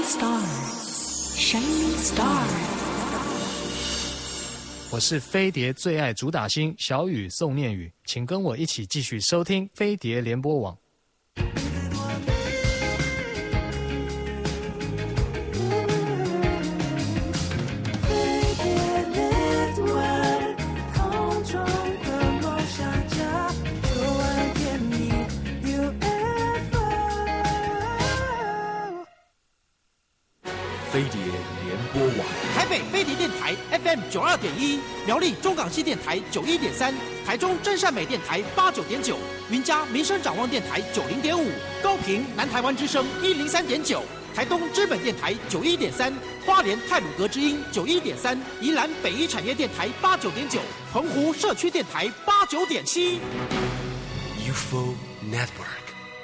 Shining Star。 我是飞碟最爱主打星小雨宋念宇，请跟我一起继续收听飞碟联播网。 飞碟联播网， 台北飞碟电台 FM 92.1，苗栗中港西电台91.3，台中真善美电台89.9，云嘉民生展望电台90.5，高屏南台湾之声103.9，台东知本电台91.3，花莲太鲁阁之音91.3，宜兰北一产业电台89.9，澎湖社区电台89.7。 UFO Network。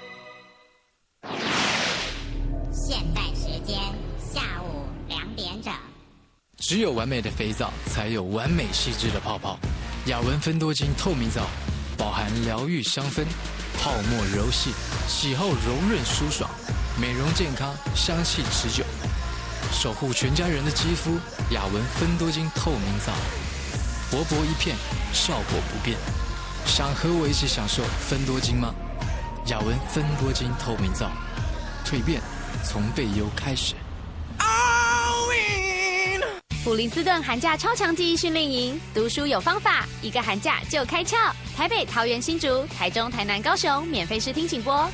现在时间下午2点整。 只有完美的肥皂，才有完美细致的泡泡。雅文芬多精透明皂，饱含疗愈香氛，泡沫柔细，洗后柔润舒爽，美容健康，香气持久，守护全家人的肌肤。雅文芬多精透明皂，薄薄一片，效果不变。想和我一起享受芬多精吗？雅文芬多精透明皂，蜕变从背忧开始。 普林斯顿寒假超强记忆训练营，读书有方法，一个寒假就开窍。台北、桃园、新竹、台中、台南、高雄，免费试听请拨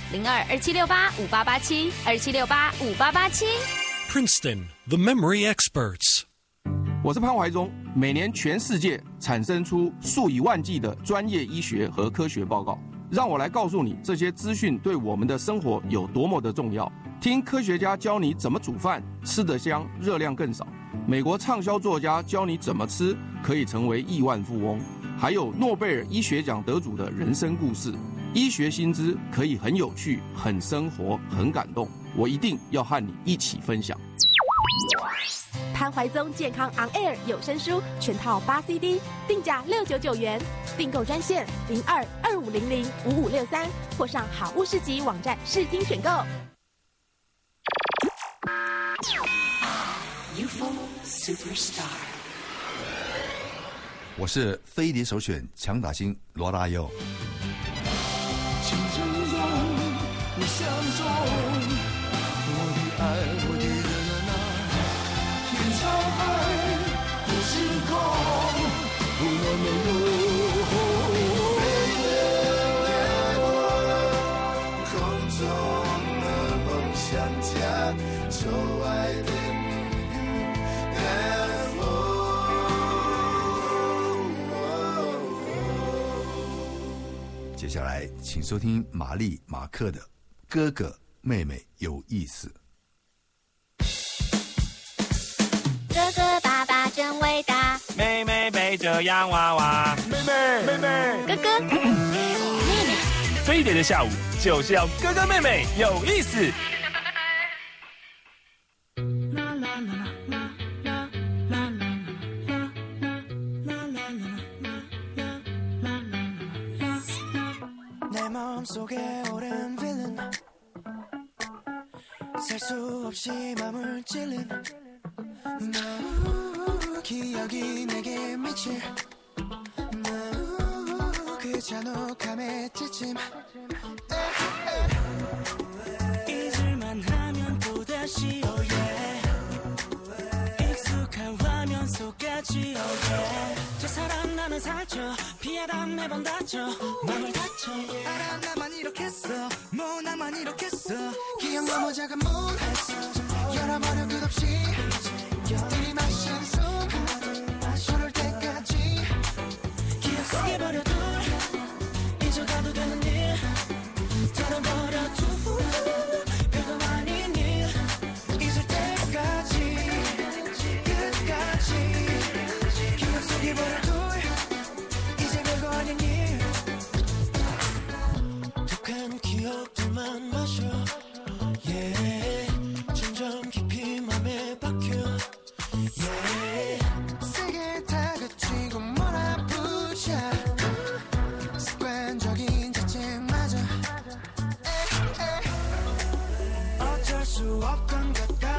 02-2768-5887，2768-5887。 Princeton, the memory experts。 我是潘怀忠。每年全世界产生出数以万计的专业医学和科学报告，让我来告诉你这些资讯对我们的生活有多么的重要。听科学家教你怎么煮饭，吃得香，热量更少。美国畅销作家教你怎么吃可以成为亿万富翁，还有诺贝尔医学奖得主的人生故事。医学新知可以很有趣、很生活、很感动，我一定要和你一起分享。 潘怀宗健康 On Air 有声书全套8 CD， 定价699元，订购专线02-2500-5563，或上好物市集网站试听选购。 UFO Superstar。 我是飞碟首选强打星罗大佑。 情真中，你相中，我的爱，我的人啊，天朝海的星空，不能没有。空中的梦想家，就爱的。 接下来，请收听玛丽马克的《哥哥妹妹有意思》。 哥哥爸爸真伟大， 妹妹背着洋娃娃，妹妹哥哥妹妹。 飞碟的下午就是要哥哥妹妹有意思。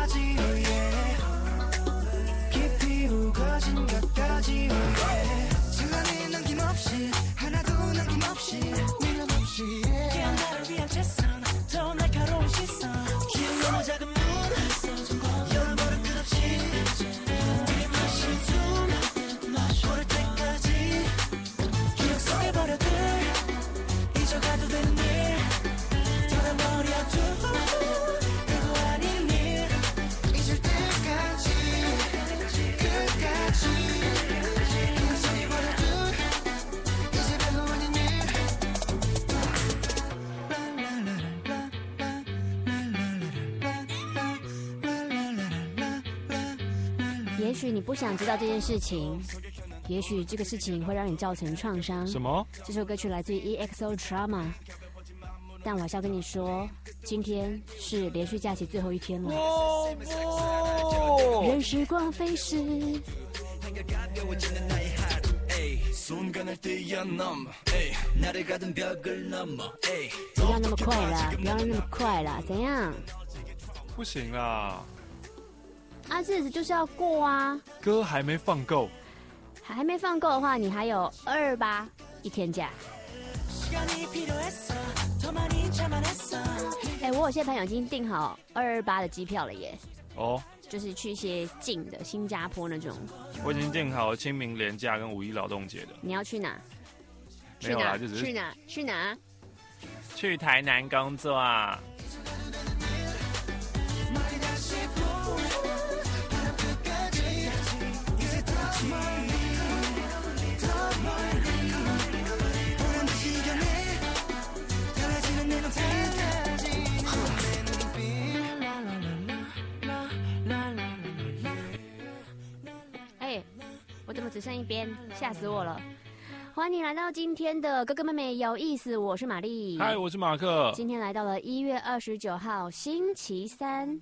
깊이 우거진 것까지 시간이 남김없이 하나도 남김없이 미련 없이 그냥 나를 위한 최선 더 날카로운 시선 기억 너무 작은 문 열어버려 끝없이 들이마신 숨 고를 때까지 기억 속에 버려둘 잊어가도 되는 일 덜어버려도 별거 아닌 일 잊을 때까지 끝까지 기억 속에 버려둘 이제 별거 아닌 일 也许你不想知道这件事情，也许这个事情会让你造成创伤。 什么？ 这首歌曲来自于 EXO Trauma， 但我还是要跟你说，今天是连续假期最后一天了。任时光飞逝。不要那么快啦，不要那么快啦，怎样？ 不行啦， 啊，日子就是要过啊。 歌还没放够， 还没放够的话，你还有228一天假。哎，我有些朋友已经订好228的机票了耶。 哦， 就是去一些近的新加坡那种。 我已经订好清明连假跟5·1劳动节的。 你要去哪？ 没有啦，就只是去哪？去哪？ 去台南工作啊。 哎，我怎么只剩一边？吓死我了！欢迎来到今天的哥哥妹妹有意思，我是玛丽。 嗨，我是马克。 今天来到了1月29号星期三。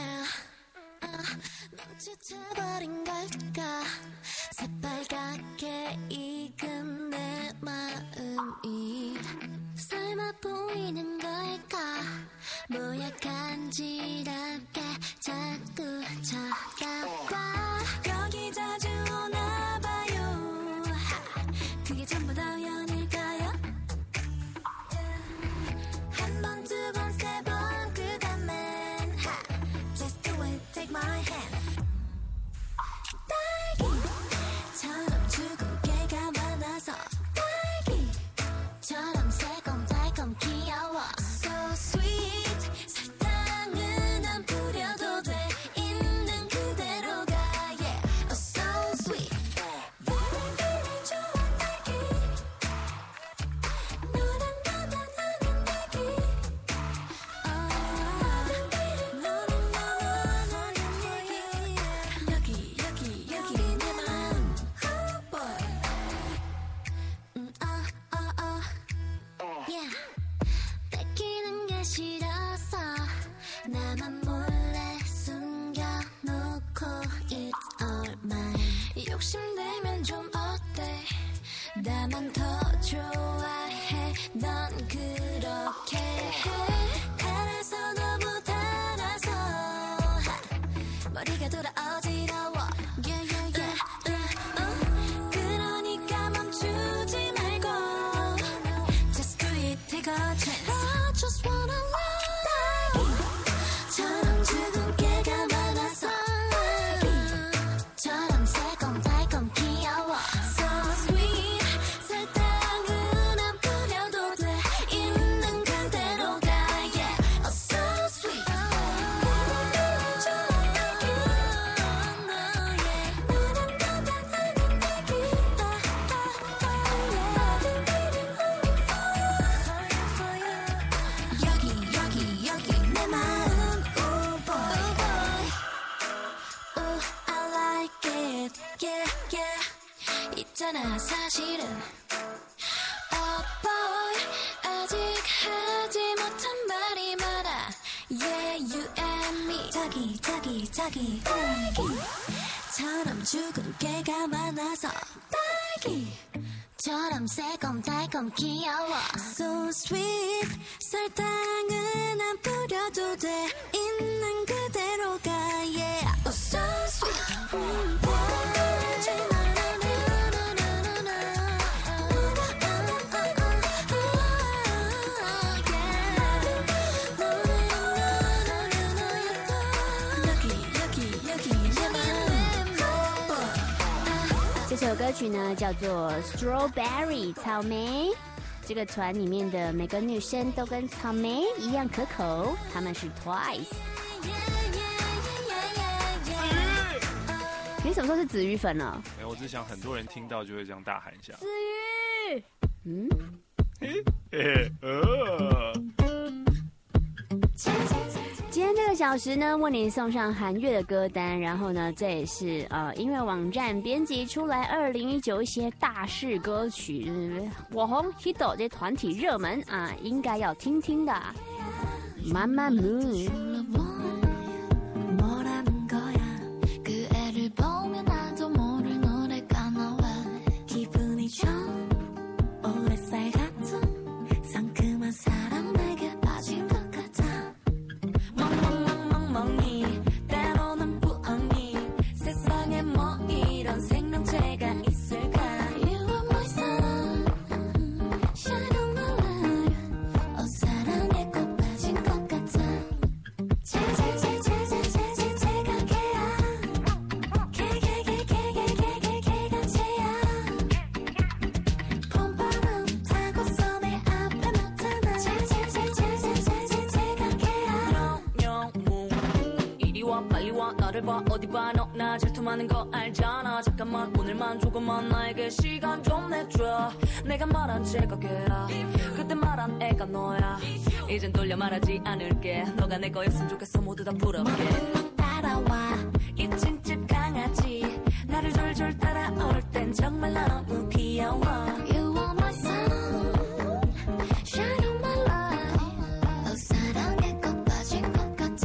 사실은 Oh boy 아직 하지 못한 말이 많아 Yeah you and me 딸기처럼 죽은 개가 많아서 딸기처럼 새콤달콤 귀여워 So sweet 설탕은 안 뿌려도 돼 있는 그대로가 首歌曲呢叫做 Strawberry 草莓。这个团里面的每个女生都跟草莓一样可口，她们是 Twice。你什么时候是子瑜粉了？ 没有，我只想很多人听到就会这样大喊一下。 子瑜，今天这个小时呢，为您送上韩乐的歌单，然后呢，这也是音乐网站编辑出来2019一些大势歌曲，火红 hit 这团体热门啊，应该要听听的。Mama Moon。 어디 봐 너 나 질투많은 거 알잖아 잠깐만 오늘만 조금만 나에게 시간 좀 내줘 내가 말한 제각해라 그때 말한 애가 너야 이젠 돌려 말하지 않을게 너가 내 거였으면 좋겠어 모두 다 부럽게 따라와 2층집 강아지 나를 졸졸 따라올 땐 정말 너무 귀여워 You are my sun Shine on my life 너 사랑에 꼭 빠진 것 같아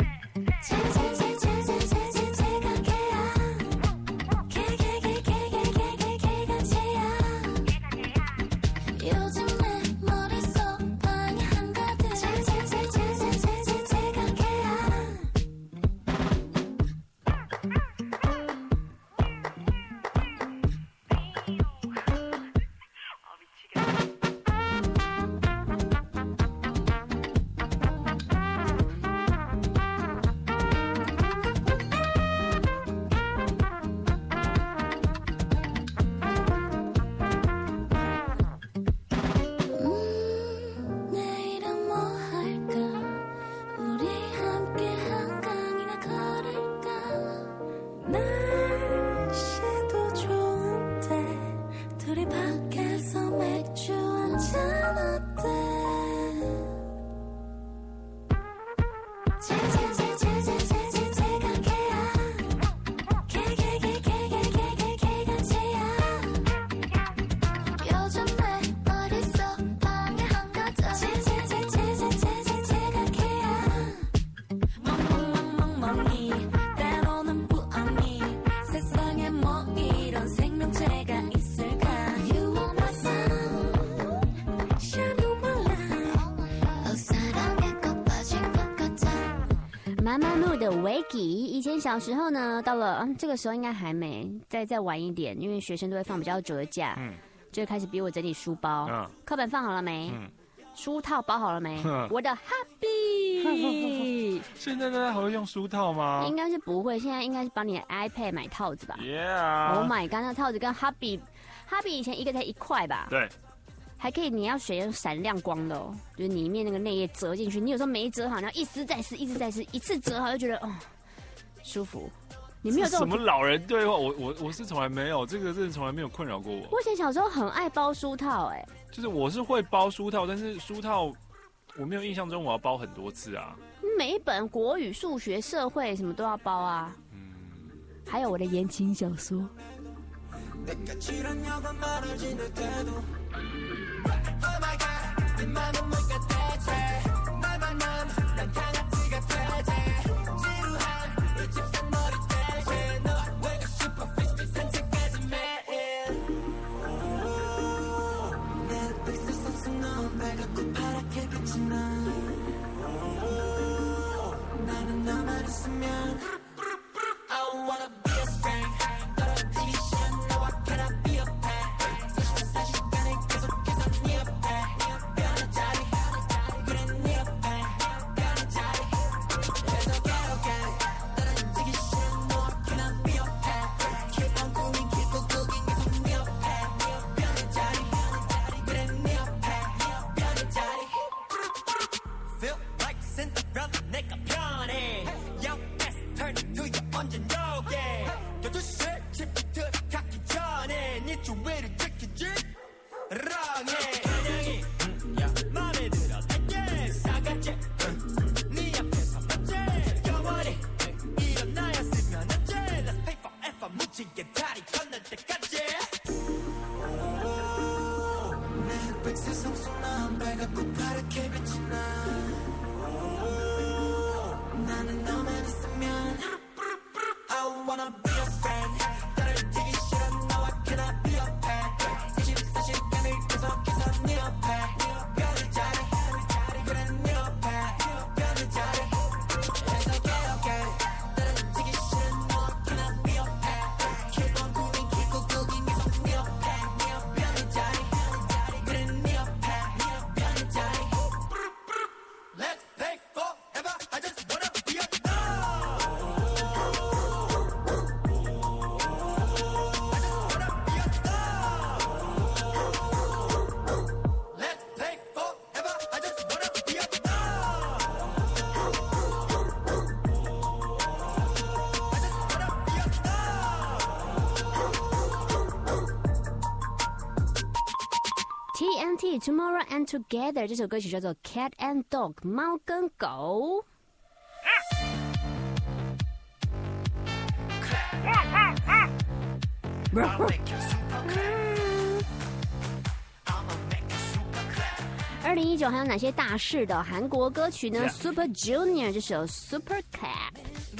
的 Wakey， 以前小时候呢，到了这个时候应该还没，再晚一点，因为学生都会放比较久的假，就会开始逼我整理书包，课本放好了没？书套包好了没？我的 Happy， 现在大家还会用书套吗？ 应该是不会，现在应该是帮你的 iPad 买套子吧 ？Yeah，Oh my god， 那套子跟 Happy 以前一个才1块吧？ 对。 还可以，你要选闪亮光的哦，就是里面那个内页折进去，你有时候没折好，你要一撕再撕，一直再撕，一次折好就觉得舒服。你没有这种什么老人对话？我是从来没有，这个真的从来没有困扰过我。 我以前小时候很爱包书套， 就是我是会包书套，但是书套我没有印象中我要包很多次啊。 每一本国语、数学、社会什么都要包啊。还有我的言情小说。 내가 지렸냐고 말하지 내 태도 Oh my god 내 맘은 뭘까 대체 날 만나면 난 강아지 같아 지루한 이 집산 머리 대체 너 왜가 슈퍼 피스피 산책까지 매일 내 픽셀 속속 넌 빨갛고 파랗게 빛이 나 나는 너만 있으면 I wanna be a stranger 멈추지게 다리 건널 때까지 내 백색 성소나 빨갛고 파랗게 빛이 나 나는 너만 있으면 I wanna be your friend 떨어지기 싫어 너와 cannot be your pet 24시간을 계속해서 네 옆에 별을 자리 그래 네 옆에 별을 자리 해서 okay 떨어지기 싫어 너와 cannot be your pet keep on moving keep on going 계속 네 옆에 별을 자리 그래 네 옆에 별을 자리 Let's take forever I just wanna be your TNT Tomorrow and Together 这首歌曲叫做 Cat and Dog 猫跟狗。2019还有哪些大事的韩国歌曲呢 ？Super Junior 这首 Super Cat。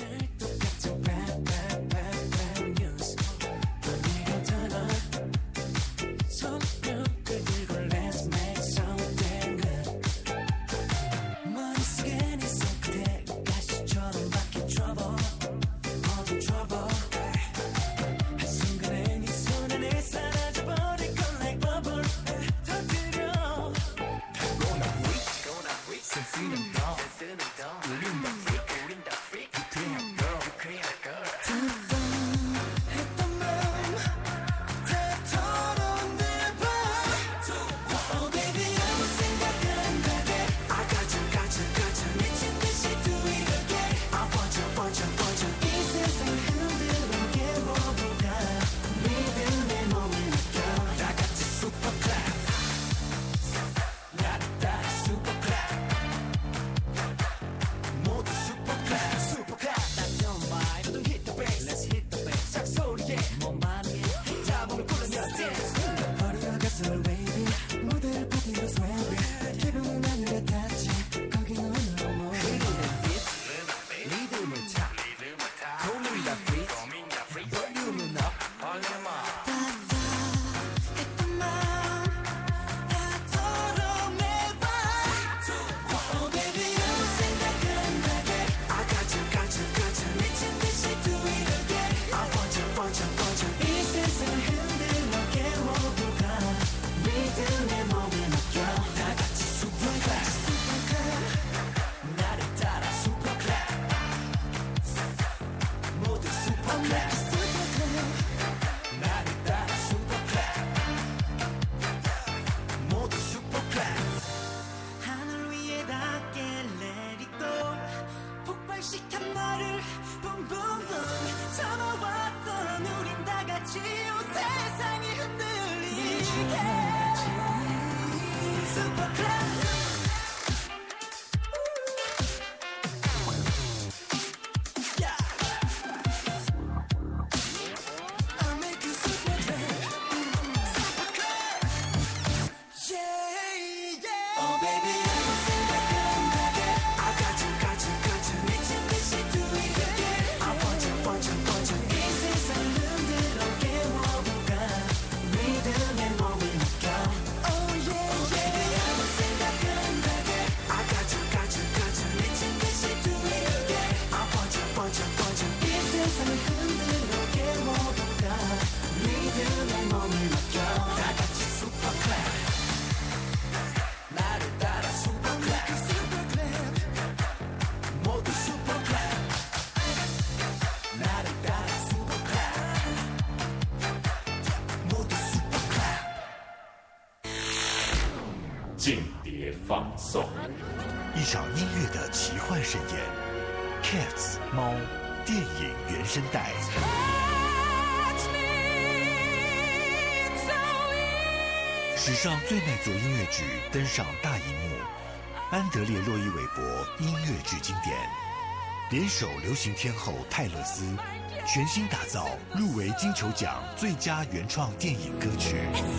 间谍放送，一场音乐的奇幻盛宴。Cats 猫电影原声带。史上最卖座音乐剧登上大荧幕，安德烈·洛伊韦伯音乐剧经典。 联手流行天后泰勒斯，全新打造入围金球奖最佳原创电影歌曲。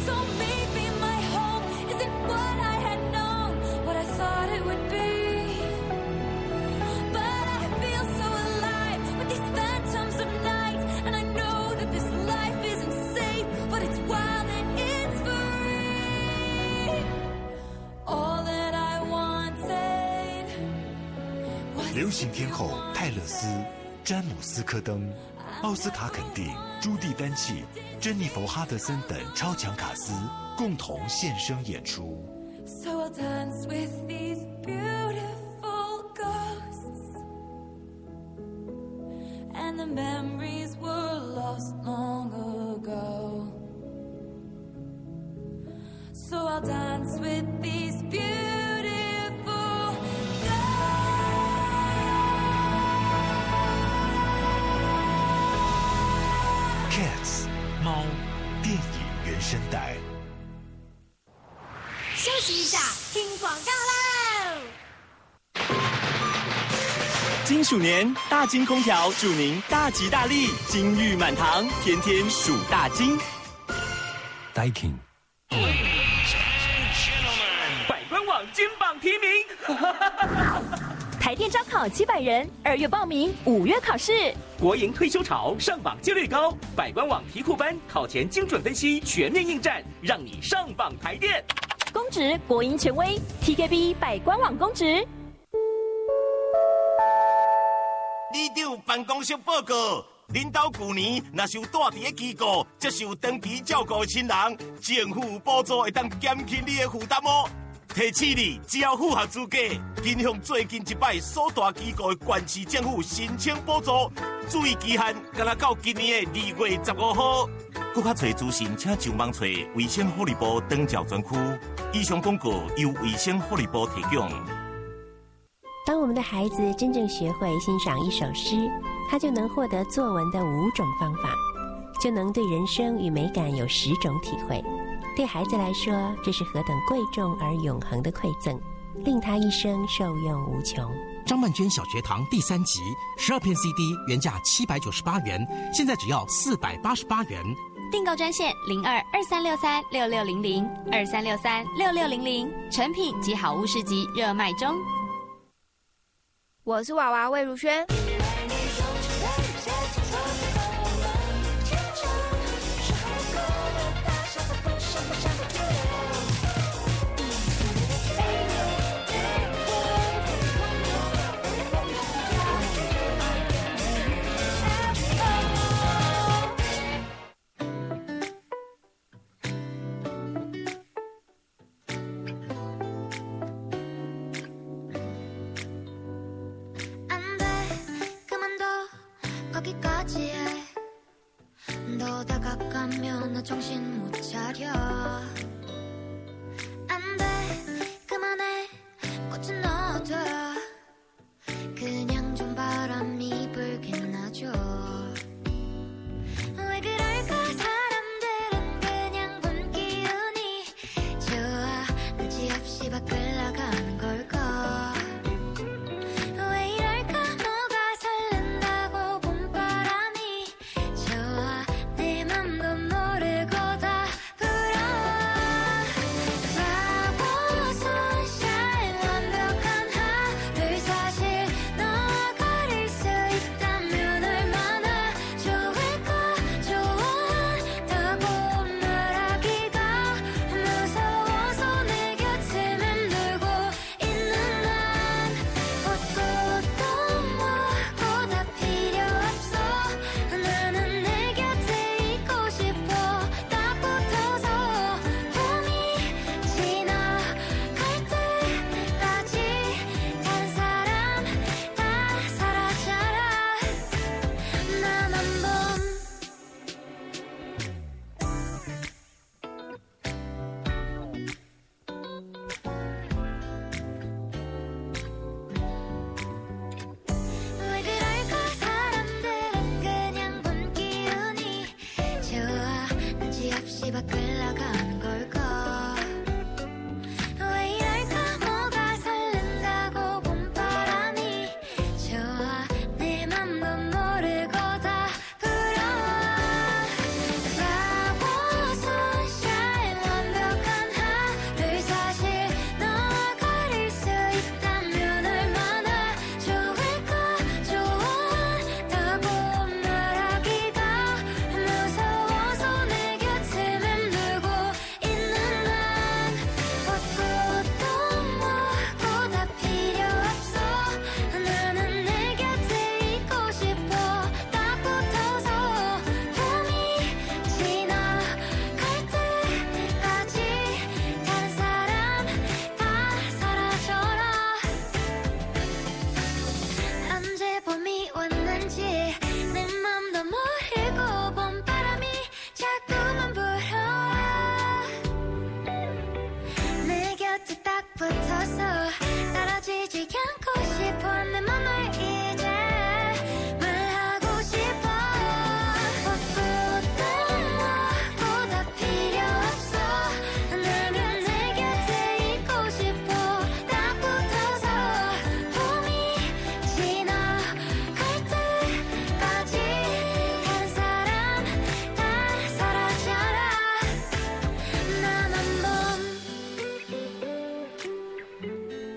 流行天后泰勒斯、詹姆斯科登、奥斯卡肯定、朱蒂丹契、珍妮佛哈德森等超强卡司共同现身演出。 So I'll dance with these beautiful ghosts, and the memories were lost long ago. So I'll dance with these beautiful Cats 猫电影原声带。 休息一下，听广告喽！ 金鼠年，大金空调祝您大吉大利，金玉满堂，天天数大金。 Daikin。 百官网金榜题名。 台电招考700人，2月报名，5月考试。 国营退休潮，上榜几率高，百官网题库班考前精准分析，全面应战，让你上榜台电。 公职国营权威 ，TKB 百官网公职。 里长办公室报告，恁兜去年若是有住伫个机构，接受长期照顾的亲人，政府补助会当减轻你的负担哦。提醒你，只要符合资格，应向最近一摆所大机构的县市政府申请补助，注意期限，敢若到今年的2月15号。更较侪资讯，请上网找卫生福利部长照专区。以上广告由卫生福利部提供。 当我们的孩子真正学会欣赏一首诗，他就能获得作文的5种方法，就能对人生与美感有10种体会。对孩子来说，这是何等贵重而永恒的馈赠，令他一生受用无穷。 张曼娟小学堂第3集，12片 CD 原价798元，现在只要488元。 订购专线0223663600，23636600，成品及好物市集热卖中。 我是娃娃魏如萱。 너 다가가면 나 정신 못 차려 안 돼 그만해 꽃은 넣어둬 그냥 좀 바람이 불게 놔줘 왜 그럴까 사람들은 그냥 본 기운이 좋아 눈치없이 밖을 나가는 걸까 왜 이럴까 뭐가 설렌다고 봄바람이 좋아 내 맘도 모르고 다 불어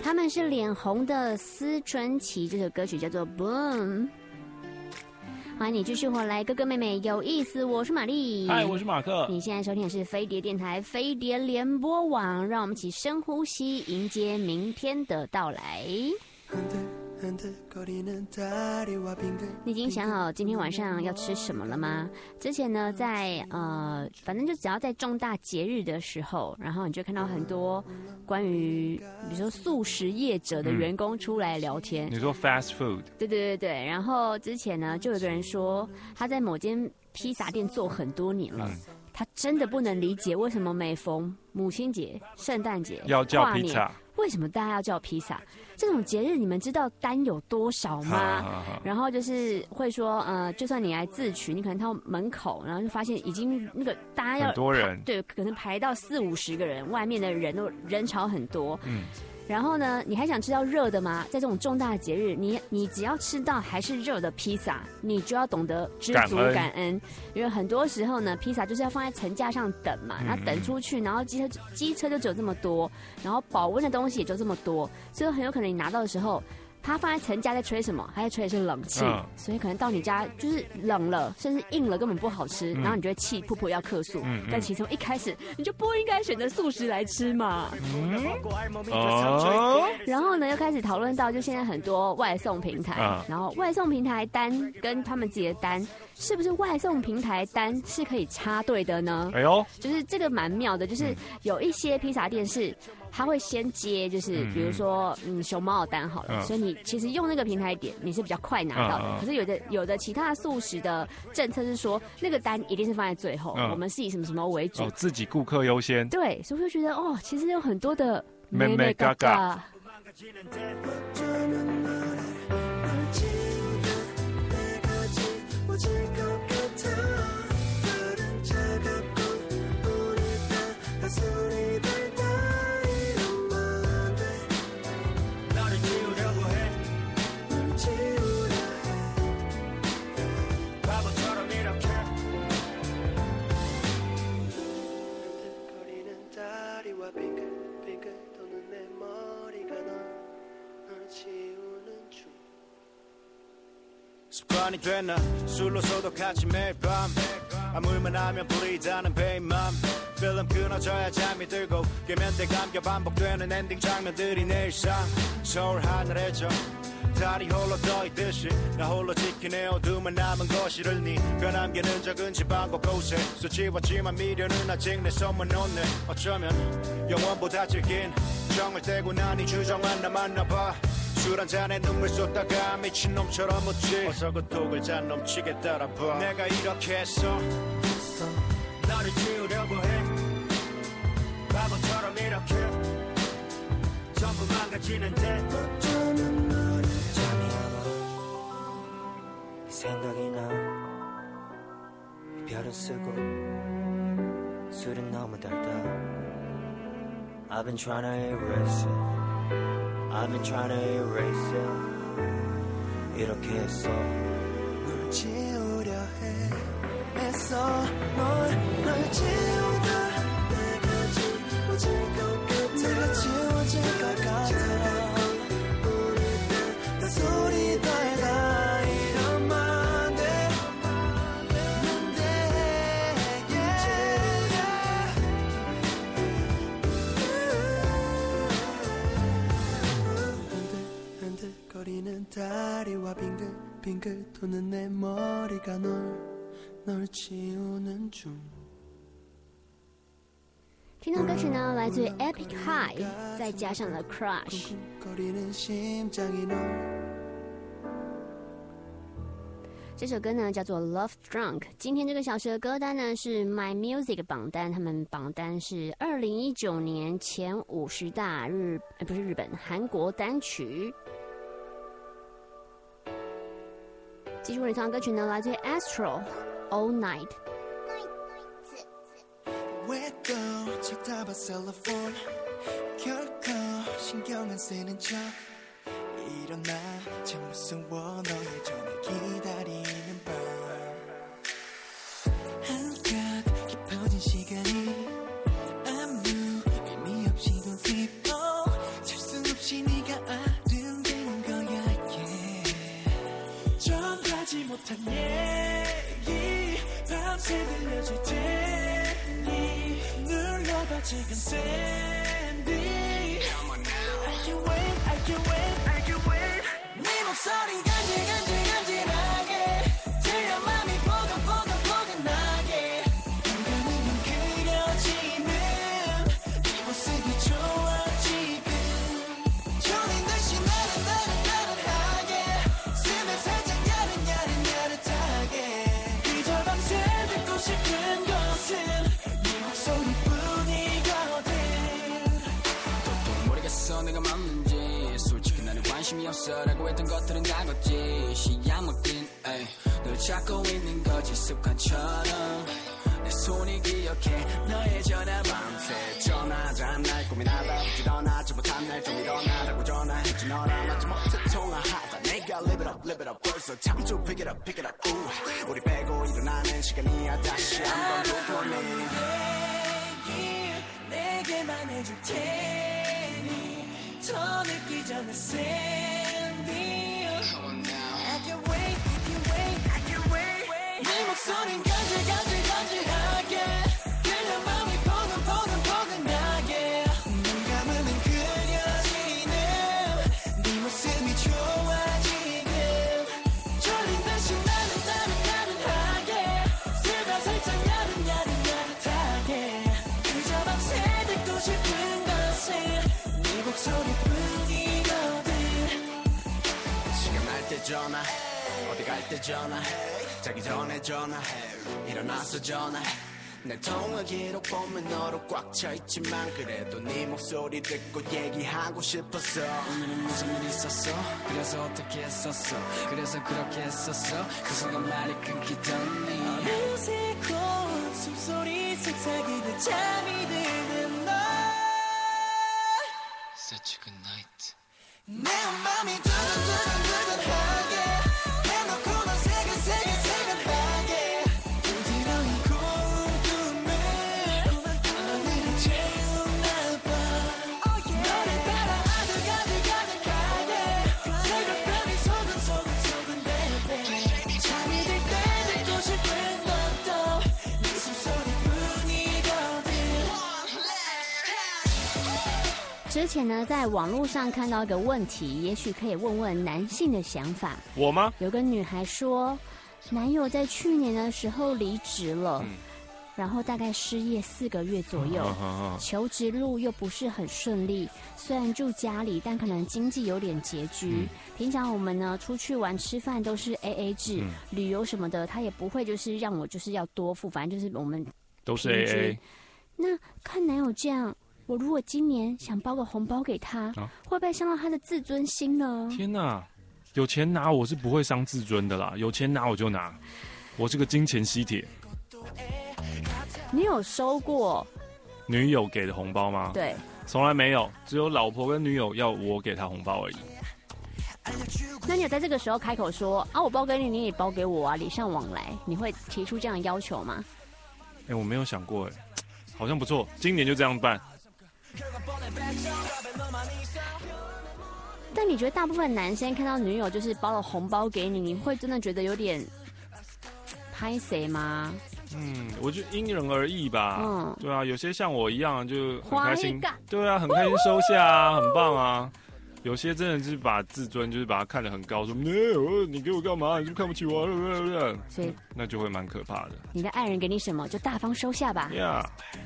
他们是脸红的思春期，这首歌曲叫做 Boom。欢迎你继续回来，哥哥妹妹有意思，我是玛丽， 嗨，我是马克。 你现在收听的是飞碟电台飞碟联播网，让我们一起深呼吸，迎接明天的到来。你已经想好今天晚上要吃什么了吗？之前呢，在反正就只要在重大节日的时候，然后你就看到很多关于比如说素食业者的员工出来聊天。 你说 fast food？ 对。然后之前呢，就有个人说他在某间披萨店做很多年了。他真的不能理解为什么每逢母亲节、圣诞节、 要叫披萨， 为什么大家要叫披萨？这种节日你们知道单有多少吗？然后就是会说，就算你来自取，你可能到门口，然后就发现已经那个大家要很多人， 对，可能排到40-50个人，外面的人都人潮很多。然后呢，你还想吃到热的吗？在这种重大的节日，你只要吃到还是热的披萨，你就要懂得知足感恩。因为很多时候呢，披萨就是要放在层架上等嘛，然后等出去，然后机车就只有这么多，然后保温的东西也就这么多，所以很有可能你拿到的时候，它放在层架在吹什么？它在吹的是冷气，所以可能到你家就是冷了，甚至硬了，根本不好吃，然后你就会气噗噗要客诉。但其实从一开始你就不应该选择素食来吃嘛。然后呢，又开始讨论到，就现在很多外送平台，然后外送平台单跟他们自己的单，是不是外送平台单是可以插队的呢？哎呦，就是这个蛮妙的，就是有一些披萨店是。他会先接，就是比如说，熊猫的单好了，所以你其实用那个平台点，你是比较快拿到的。可是有的其他素食的政策是说，那个单一定是放在最后，我们是以什么什么为主， 自己顾客优先。 对，所以我就觉得其实有很多的妹妹嘎嘎。 습관이 됐나 술로서도 같이 매일 밤 아물만 하면 불이다는 배인맘 필름 끊어져야 잠이 들고 깨면 때 감겨 반복되는 엔딩 장면들이 내 일상 서울 하늘에 저 달이 홀로 떠있듯이 나 홀로 지키네 어둠만 남은 거실을 네가 남기는 작은 지방 곳곳에 수치웠지만 미련은 아직 내 손만 놓네 어쩌면 영원보다 질긴 정을 떼고 난 이 주정만 남았나봐 술 한 잔에 눈물 쏟다가 미친놈처럼 묻지 어서 그 독을 잔 넘치게 따라봐 내가 이렇게 했어 너를 지우려고 해 바보처럼 이렇게 전부 망가지는데 어쩌면 너를 잠이 와봐 생각이 나 별은 쓰고 술은 너무 달다 I've been trying to erase it I've been trying to erase it 이렇게 했어 널 지우려 했어 널 지우려 내가 지워질 것 같아 내가 지워질 것 같아 그 소리 달다 이러면 안 돼 흔들거리는 다리와 빙글빙글 도는 내 머리가 널 지우는 중 听到歌曲呢，来自于 Epic High， 再加上了 Crush。这首歌呢叫做 Love Drunk。今天这个小时的歌单呢是 My Music 榜单，他们榜单是2019年前50大不是日本，韩国单曲。继续为你唱的歌曲呢，来自于 Astro All Night。 왜 또 쳐다봐 셀러폰 결코 신경 안 쓰는 척 일어나 참 무서워 너의 전화 기다리는 밤 한껏 깊어진 시간이 아무 의미 없이도 슬퍼 찰 수 없이 네가 하지 못한 얘기 밤새 들려줄 테니 눌러봐 지금 샌디 I can wait, I can wait, I can wait 네 목소리 간질간질간질하게 들려 맘이 뽀글뽀글뽀글나게 눈감은 눈 그려지는 이 모습이 좋아 지금 졸린 듯이 나른하게 숨을 살짝 야릇하게 그저 밤새 듣고 싶은 것은 네 목소리뿐이거든 또 모르겠어 내가 맞는지 솔직히 나는 관심이 없어라고 했던 것들은 다 걷지 시야 먹긴 널 찾고 있는 거지 습관처럼 내 손이 기억해 너의 전화 밤새 전화하자 날 고민하다 부지런하지 못한 날 좀 일어나라고 전화했지 너랑 맞지 못해 통화하다 내가 live it up 벌써 time to pick it up ooh. 우리 빼고 일어나는 시간이야 다시 한번 도전해 내게만 해줄 테니 더 늦기 전에 Sandy I can wait, I can wait, I can wait 네 목소린 간질간질간질하게 들려 맘이 뽀글뽀글뽀글나게 눈 감으면 그려지는 네 모습이 좋아 지금 졸린 듯이 나른하게 슬퍼 살짝 야릇하게 그저 밤새 듣고 싶은 것은 네 목소리뿐이거든 지금 할 때 전화 어디 갈 때 전화 자기 전에 전화해 일어나서 전화해 내 통화 기록 보면 너로 꽉 차있지만 그래도 네 목소리 듣고 얘기하고 싶었어 오늘은 무슨 일 있었어 그래서 어떻게 했었어 그래서 그렇게 했었어 그 순간 말이 끊기더니 어느새고 숨소리 속삭이듯 잠이 드는 너 Such a good night 내 맘이 두근두근두근하게 해놓고 넌 새근새근새근하게 부지런히 고운 꿈을 오늘은 채우나봐 너를 따라 아득아득아득하게 새벽별이 소근소근 baby 잠이 들 때 듣고 싶은 것도 네 숨소리뿐이거든 之前呢，在网络上看到一个问题，也许可以问问男性的想法。 我吗？ 有个女孩说，男友在去年的时候离职了，然后大概失业4个月左右，求职路又不是很顺利。虽然住家里，但可能经济有点拮据。平常我们呢出去玩吃饭都是 AA 制，旅游什么的他也不会就是让我就是要多付，反正就是我们都是 AA。 那看男友这样。我如果今年想包个红包给他，会不会伤到他的自尊心呢？ 天哪，有钱拿我是不会伤自尊的啦，有钱拿我就拿，我是个金钱吸铁。 你有收过女友给的红包吗？ 对， 从来没有，只有老婆跟女友要我给她红包而已。 那你有在这个时候开口说啊，我包给你，你也包给我啊，礼尚往来，你会提出这样的要求吗？ 我没有想过好像不错，今年就这样办。 但你觉得大部分男生看到女友就是包了红包给你，你会真的觉得有点拍谁吗？ 我觉得因人而异吧。对啊，有些像我一样就很开心，对啊，很开心收下啊，很棒啊。有些真的是把自尊就是把它看得很高，说你给我干嘛？你就看不起我，所以那就会蛮可怕的。 你的爱人给你什么就大方收下吧。 Yeah。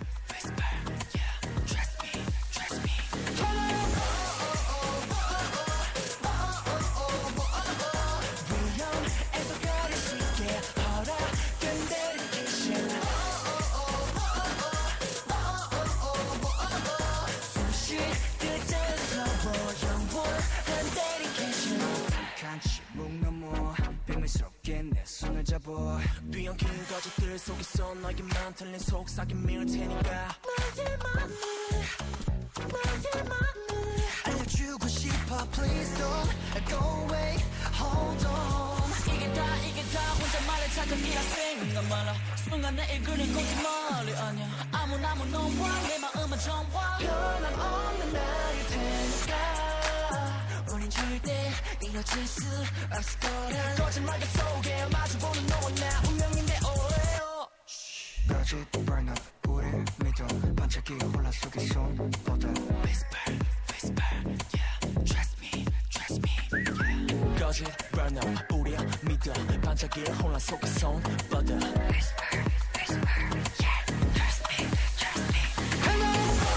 뒤엉킨 거짓들 속에서 너에게만 틀린 속삭임 미울 테니까 너에게만을 알려주고 싶어 Please don't go away Hold on 이게 다 혼자만의 착각이라 생각 말라 순간 내 일그는 거짓말이 아니야 아무나 너와 내 마음은 정화 변함없는 나일 테니까 우리 절대 이어질 수 없을 거란 거짓말 속에 마주보는 너와 나 운명인데 오해요 거짓 burn up 우리 믿어 반짝이 혼란 속에 손보다 whisper whisper yeah trust me yeah 거짓 burn up 우리 믿어 반짝이 혼란 속에 손보다 whisper whisper yeah trust me hello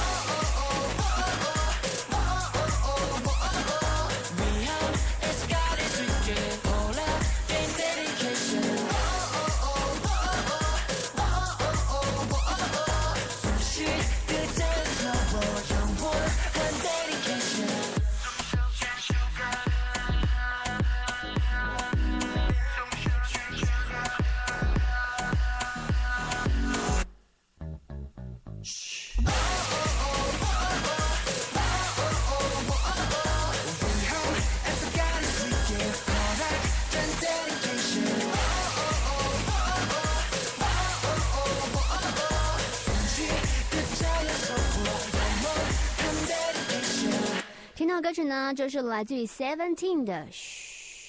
听到歌曲呢，就是来自于 Seventeen 的嘘。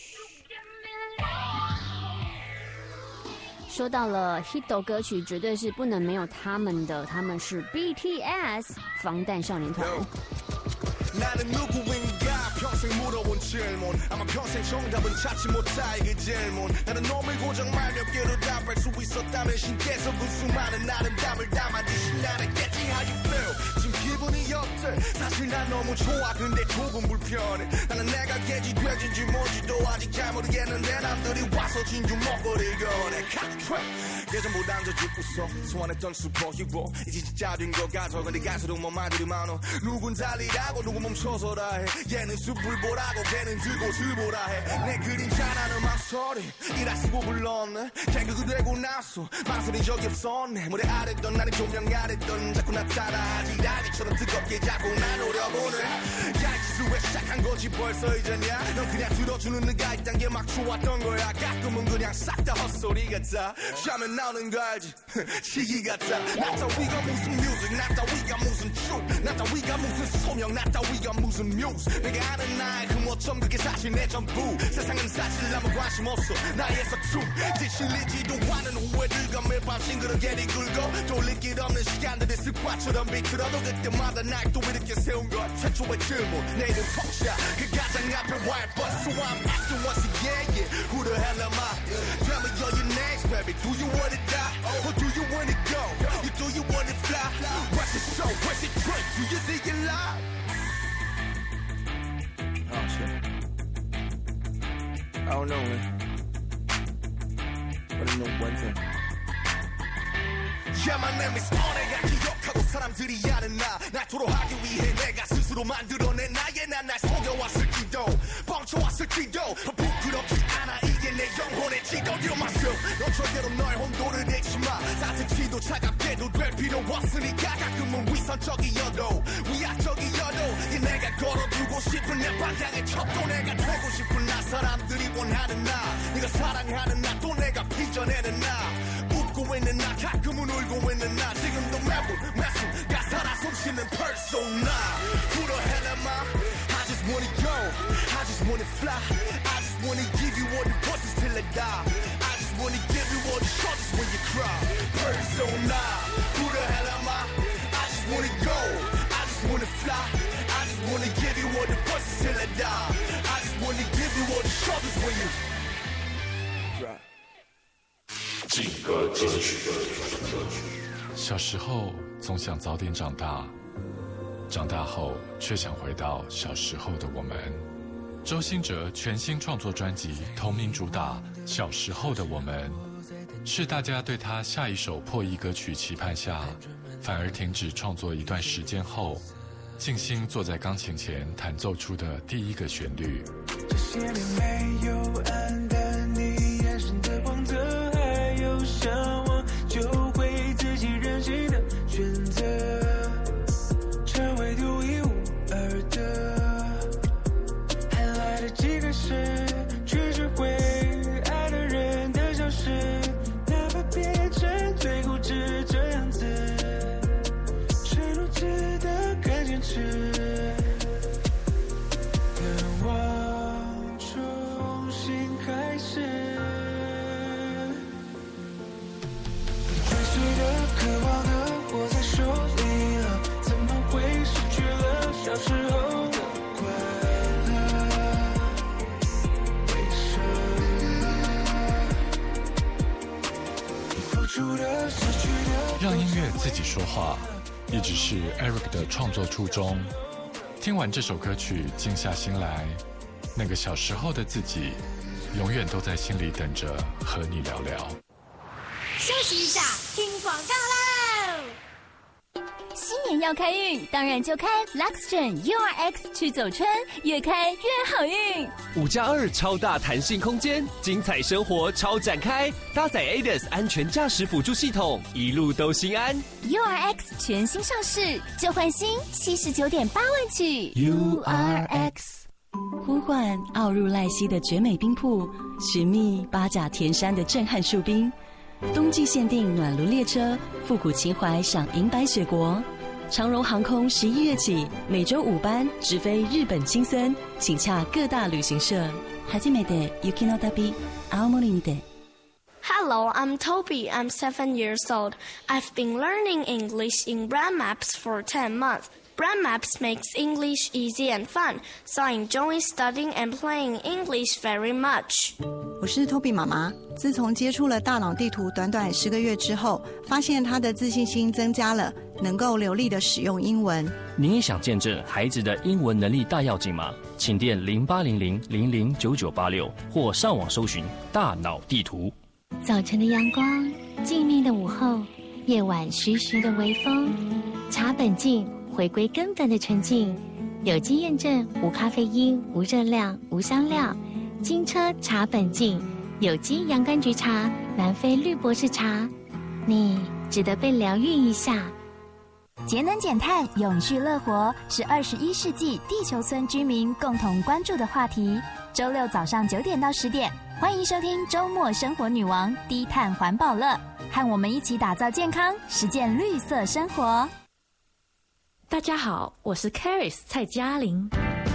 说到了 Hito 歌曲，绝对是不能没有他们的，他们是 BTS 防弹少年团。 나는 누구인가 평생 물어온 질문 아마 평생 정답은 찾지 못할 그 질문 나는 놈을 고정 말 몇 개로 답할 수 있었다면 신께서 그 수많은 아름다움을 담아주신 나랬겠지 how you feel 지금 기분이 어때 사실 난 너무 좋아 근데 조금 불편해 나는 내가 개지 돼지인지 뭔지도 아직 잘 모르겠는데 남들이 와서 진주 먹거리를 꺼내 예전보단 더 짓고서 소환했던 슈퍼히로 이제 진짜 된 것 같아 근데 갈수록 뭐 말들이 많어 누군 달리라고 누군 멈춰서라 해 얘는 숲을 보라고 걔는 들곳을 보라 해내 그림자라는 망설이 이라 쓰고 불렀네 탱크가 되고 나서 망설인 적이 없었네 무대 아랬던 나는 조명 아랬던 자꾸 나타나지 라기처럼 뜨겁게 자꾸 난 노려보네 야 이짓을 왜 시작한 거지 벌써 이제냐 넌 그냥 들어주는 네가 있단 게 막 좋았던 거야 가끔은 그냥 싹 다 헛소리 같아 쉬면 나오는 거 알지 시기 같아 나 따위가 무슨 뮤직 나 따위가 무슨 춤 나 따위가 무슨 소명 나 따위가 무슨 뮤즈 내가 아는 나의 그 뭐점 그게 사실 내 전부 세상은 사실 아무 관심 없어 나의 서춤 이제 실리지도 않은 후회들과 매일 밤 싱그럽게 뒤굴고 돌릴 길 없는 시간들이 습관처럼 비틀어도 그때마다 날 또 이렇게 세운 것 최초의 질문 내 이름 석샤 그 가장 앞에 white bus so I'm asking once again yeah who the hell am I tell me your next baby do you want it die or do you want it go you do you want it fly what's it show what's it drink do you see it live oh shit I don't know man but I know one thing Yeah, my name is 내가 기억하고 사람들이 아는 날 토로하기 위해 내가 스스로 만들어낸 나의 난 날 속여왔을지도 뻥쳐왔을지도 부끄럽지 않아 이게 내 영혼의 지도 You're myself 넌 절대로 너의 혼돈을 내지 마 따뜻히도 차갑게도 될 필요 없으니까 가끔은 위선적이어도 위약적이어도 이 내가 걸어두고 싶은 내 방향의 첩도 내가 되고 싶은 나 사람들이 원하는 나 네가 사랑하는 나 또 내가 빚어내는 나 웃고 있는 나 가끔은 울고 있는 나 지금도 매분 말씀 가사라 숨쉬는 persona Who the hell am I? I just wanna go I just wanna fly I just wanna give you all the voices till I die I just wanna give you all the shoulders when you cry Persona Who the hell am I? I just wanna go I just wanna fly I just wanna give you all the voices till I die I just wanna give you all the shoulders when you cry 劲歌金曲。小时候总想早点长大，长大后却想回到小时候的我们。周兴哲全新创作专辑同名主打《小时候的我们》，是大家对他下一首破译歌曲期盼下，反而停止创作一段时间后，静心坐在钢琴前弹奏出的第一个旋律。 这些年没有暗淡你眼神的光泽，还有向往，就会自己任性的选择，成为独一无二的，还来得及开始去学会爱的人的消失，哪怕变成最固执这样子，承诺值得更坚持的我。 让音乐自己说话，一直是 Eric 的创作初衷。听完这首歌曲，静下心来，那个小时候的自己，永远都在心里等着和你聊聊。 休息一下，听广告喽！新年要开运，当然就开 Luxgen URX 去走春，越开越好运。 5+2超大弹性空间，精彩生活超展开，搭载 ADAS 安全驾驶辅助系统，一路都心安。 URX 全新上市，旧换新79.8万起。URX 呼唤奥入赖溪的绝美冰瀑，寻觅八甲田山的震撼树冰。冬季限定暖炉列車，复古情怀赏银白雪国。长荣航空11月起每周5班直飞日本青森，请洽各大旅行社。初めて雪の旅、青森にて。 Hello, I'm Toby. I'm 7 years old. I've been learning English in Brand Maps for 10 months. Brand Maps makes English easy and fun, so I enjoy studying and playing English very much. 我是 Toby 妈妈，自从接触了大脑地图短短10个月之后，发现她的自信心增加了，能够流利的使用英文。 你也想见证孩子的英文能力大跃进吗？请电0800009986或上网搜寻大脑地图。 早晨的阳光，静谧的午后，夜晚徐徐的微风，茶本净。回归根本的纯净，有机验证，无咖啡因，无热量，无香料，金车茶本净，有机洋甘菊茶，南非绿博士茶，你值得被疗愈一下。 节能减碳，永续乐活，是21世纪地球村居民共同关注的话题。周六早上9点到10点，欢迎收听周末生活女王低碳环保乐，和我们一起打造健康，实践绿色生活。 大家好，我是 Caris 蔡嘉玲。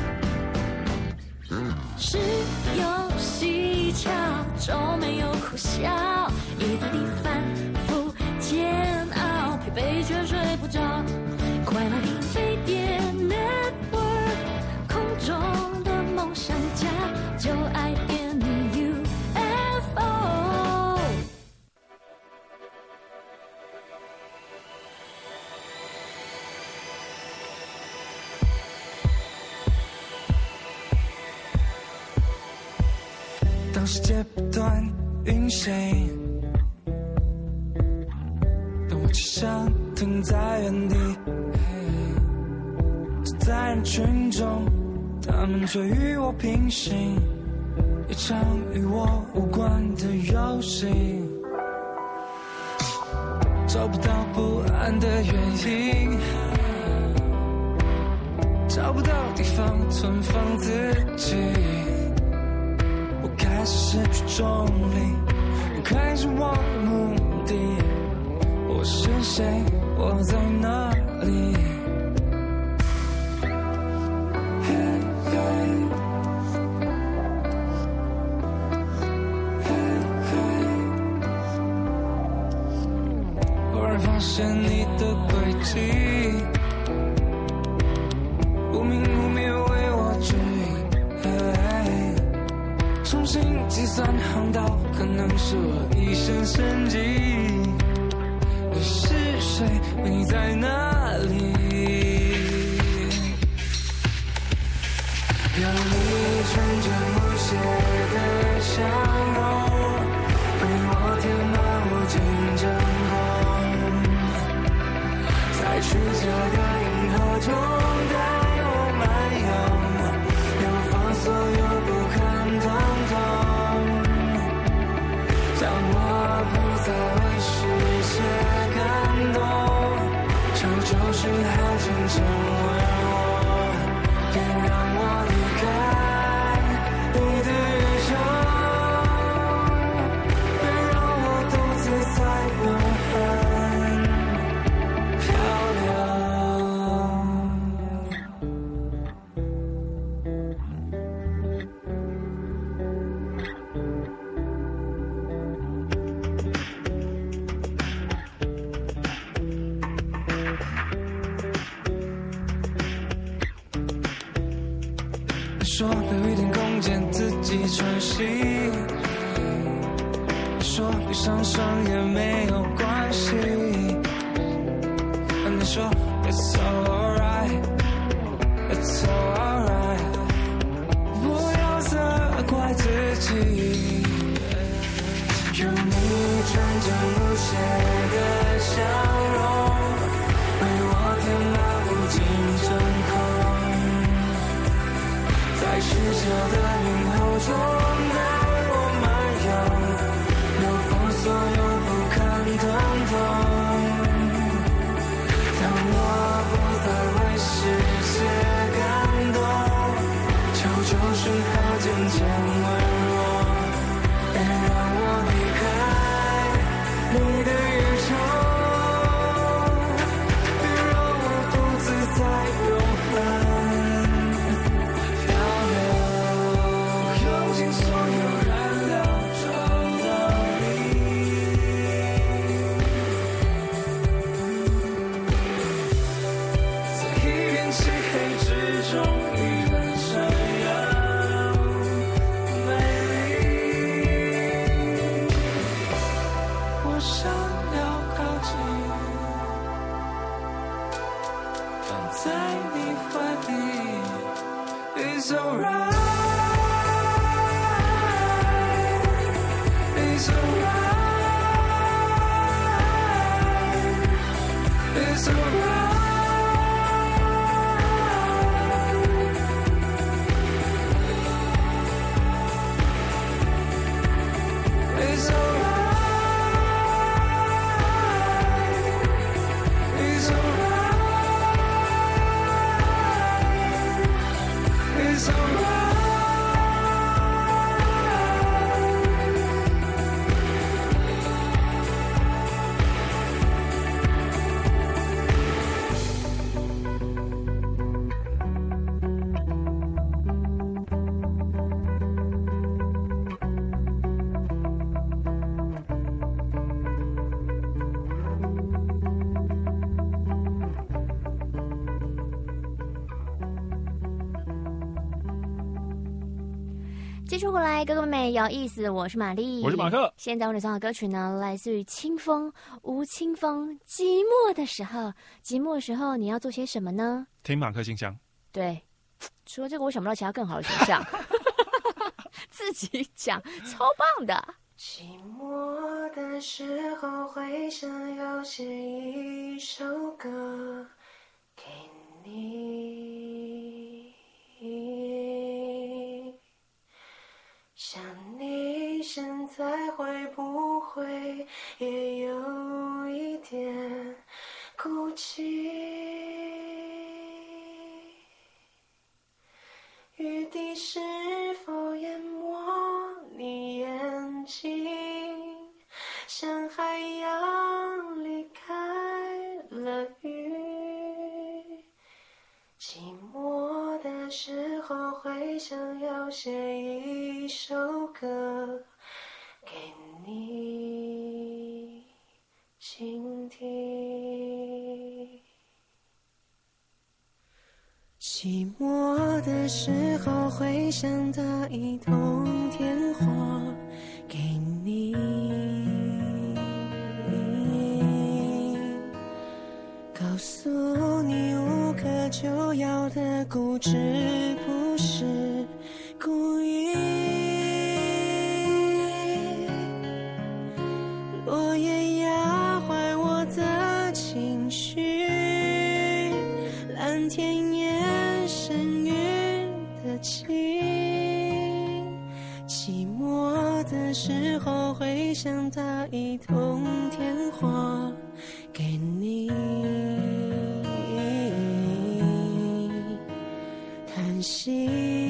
是有蹊跷，就没有苦笑，一在地反复煎熬，疲惫却睡不着。快乐的飞碟 Network， 空中的梦想家，就爱点你 UFO。 当世界不断运行，当我只想停在原地，走在人群中，他们却与我平行，一场与我无关的游戏，找不到不安的原因，找不到地方存放自己。开始失去重力，开始忘了目的。我是谁？我在哪里？忽然发现你的轨迹，无名无灭为我指引。重新计算航道，可能是我一生生机。你是谁？你在哪里？有你纯真无邪的笑容，陪我填满无尽真空，在曲折的银河中带我漫游，又放所有不堪痛。让我不再为世界感动，求就是好进成为我，别让我离开你的宇宙，别让我独自在永恒漂流。说留一点空间自己喘息，说说闭上双眼没有关系，你说 It's alright, It's alright， 不要责怪自己，有你纯真无邪的笑容，为我填满无尽真空，在喧嚣的云后中带我漫游，流放所有不堪疼痛。当我不再为世界感动，求救讯号渐渐微弱，别让我离开你的宇宙，别让我独自在永恒漂流，用尽所有燃料找到你，在一片漆黑之中依然闪耀美丽。我想要靠近，躺在你怀里 ，It's alright, It's alright, It's alright。It's alright, It's alright, It's alright。 继续回来，哥哥妹妹有意思，我是玛丽， 我是马克。 现在我们唱的歌曲呢，来自于清风，吴青峰。寂寞的时候，寂寞的时候你要做些什么呢？ 听马克信箱。 对，除了这个，我想不到其他更好的选项。自己讲，超棒的。 寂寞的时候会想要写一首歌给你，想你现在会不会也有一点孤寂？雨滴是否淹没你眼睛，像海洋离开了雨。寂寞的时候会想要写一首歌给你倾听。寂寞的时候会想打一通电话给你，告诉你无可救药的固执不是故意。落叶压坏我的情绪，蓝天也深云的情。寂寞的时候会想打一通电话给你，叹息，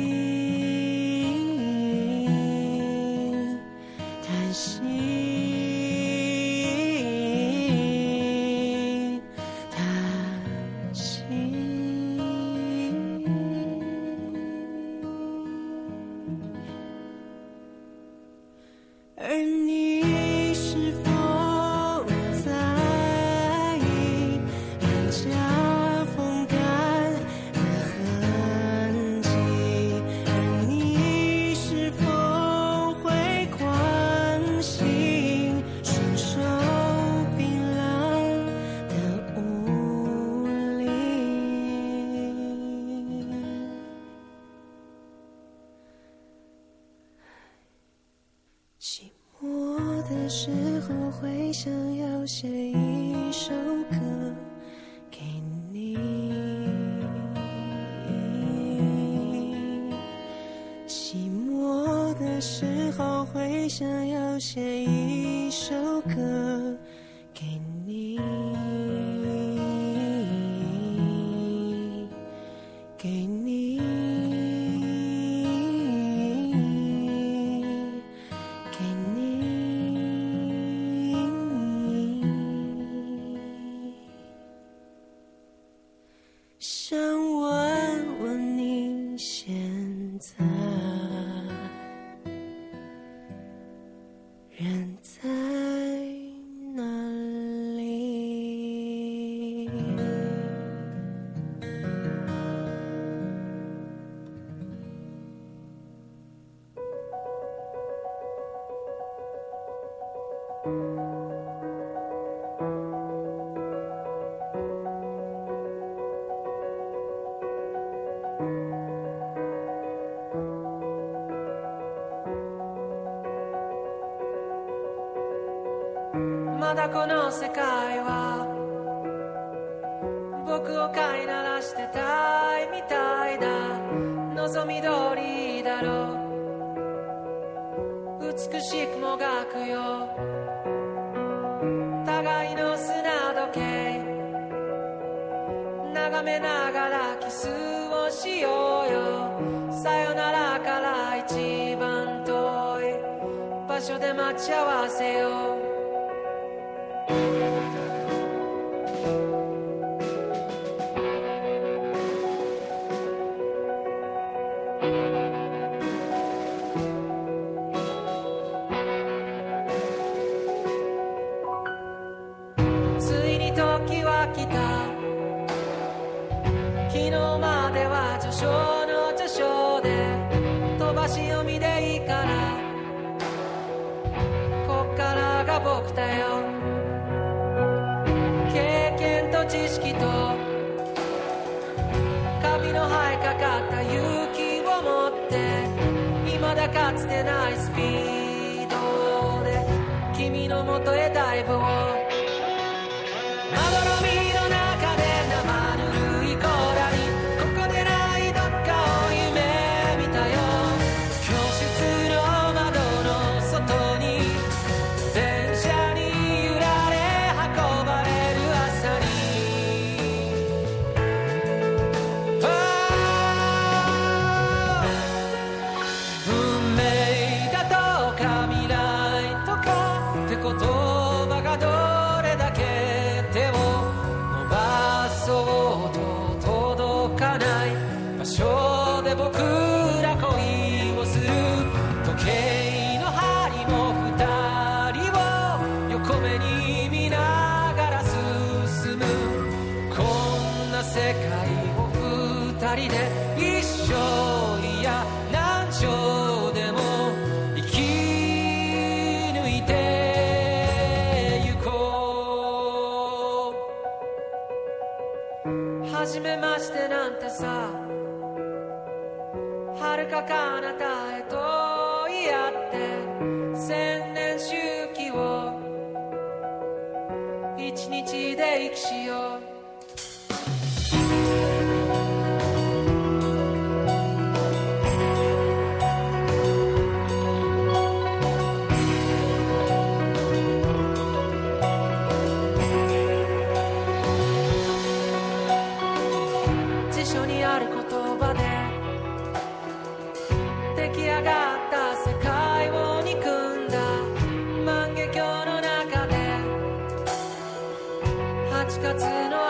叹息，叹息。而你是否在意寒假风干的痕迹？ 会想要写一首歌给你，寂寞的时候会想要写一首歌给你，给你，给你，想问问你现在人在哪里？まだこの世界は僕を飼いならしてたいみたいだ、望み通りだろう、美しくもがくよ互いの砂時計、眺めながらキスをしようよ、さよならから一番遠い場所で待ち合わせよう。ついに時は来た、昨日までは序章の序章で飛ばし読みでいいから、こっからが僕だよ、経験と知識とカビの生えかかった勇気を持って、未だかつてないスピードで君のもとへダイブを、まどろみの中で生ぬるいコーラに、ここでないどっかを夢見たよ、教室の窓の外に電車に揺られ運ばれる朝に、運命だとか未来とかって言葉がどれだけ手を伸ばそうと届かない場所で僕ら恋をする、時計の針も二人を横目に見ながら進む、こんな世界を二人で一生、いや何生でも生き抜いてゆこう。初めましてなんてさ、遥か彼方へと言い合って千年周期を一日で生きしよう。辞書にある言葉で出来上がった世界を憎んだ万華鏡の中で8月の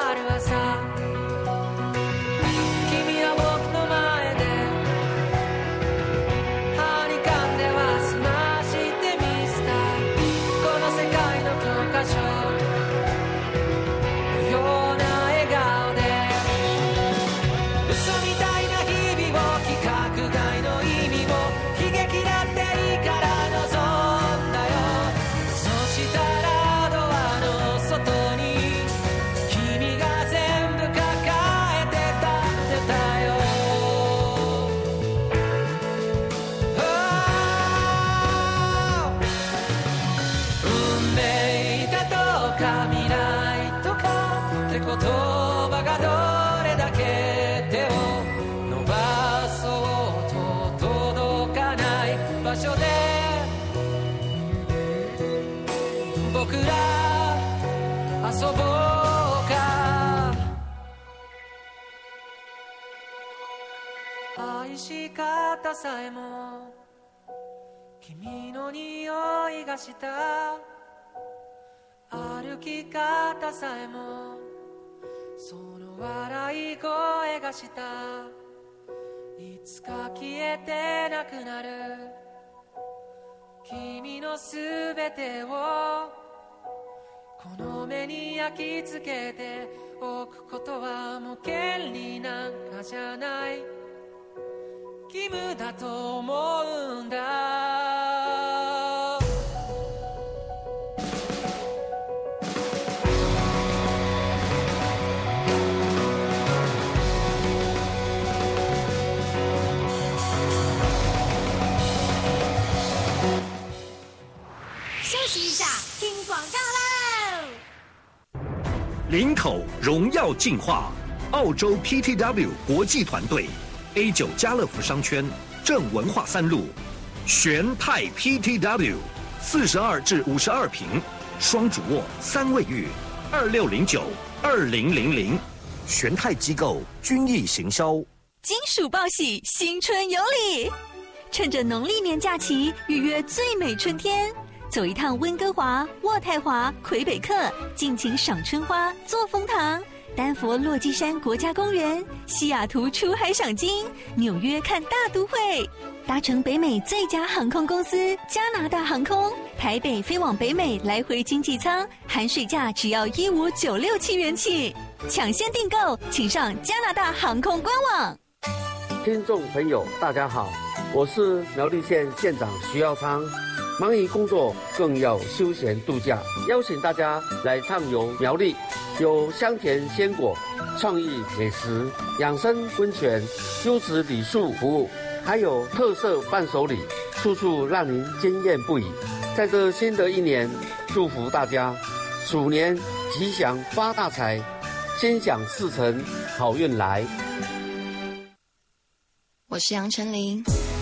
言葉がどれだけ手を伸ばそうと届かない場所で僕ら遊ぼうか愛し方さえも君の匂いがした歩き方さえもその笑い声がしたいつか消えてなくなる君のすべてをこの目に焼き付けておくことはもう権利なんかじゃない義務だと思うんだ休息一下，听广告喽。 林口荣耀进化，澳洲 PTW 国际团队 A9 家乐福商圈正文化3路，玄泰 PTW 42至52坪，双主卧3卫浴，2609-2000，玄泰机构均益行销。 金属报喜，新春有礼！趁着农历年假期，预约最美春天。走一趟温哥华、渥太华、魁北克，尽情赏春花、坐风塘；丹佛落基山国家公园、西雅图出海赏鲸、纽约看大都会。搭乘北美最佳航空公司加拿大航空，台北飞往北美来回经济舱，含税价只要15967元起，抢先订购，请上加拿大航空官网。 听众朋友，大家好，我是苗栗县县长徐耀昌。忙于工作，更要休闲度假，邀请大家来畅游苗栗，有香甜鲜果、创意美食、养生温泉、优质礼数服务，还有特色伴手礼，处处让您惊艳不已。在这新的一年，祝福大家鼠年吉祥发大财，心想事成，好运来。 我是杨丞琳。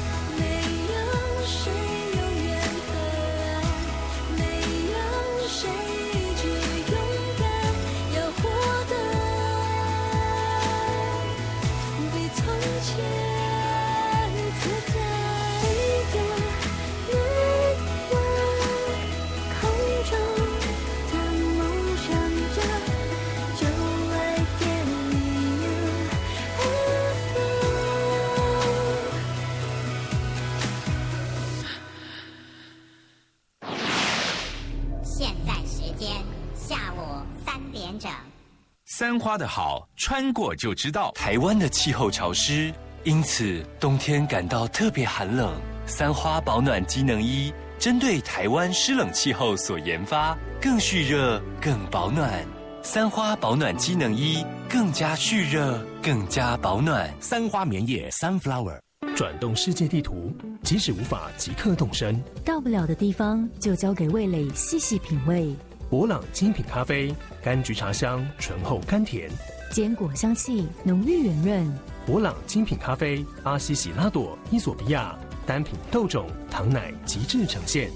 三花的好，穿过就知道。台湾的气候潮湿，因此冬天感到特别寒冷。三花保暖机能衣针对台湾湿冷气候所研发，更蓄热、更保暖。三花保暖机能衣更加蓄热、更加保暖。 三花棉叶 Sunflower。转动世界地图，即使无法即刻动身， 到不了的地方就交给味蕾细细品味。 伯朗精品咖啡，柑橘茶香醇厚甘甜， 坚果香气浓郁圆润。 伯朗精品咖啡，阿西喜拉朵、伊索比亚单品豆种、糖奶极致呈现。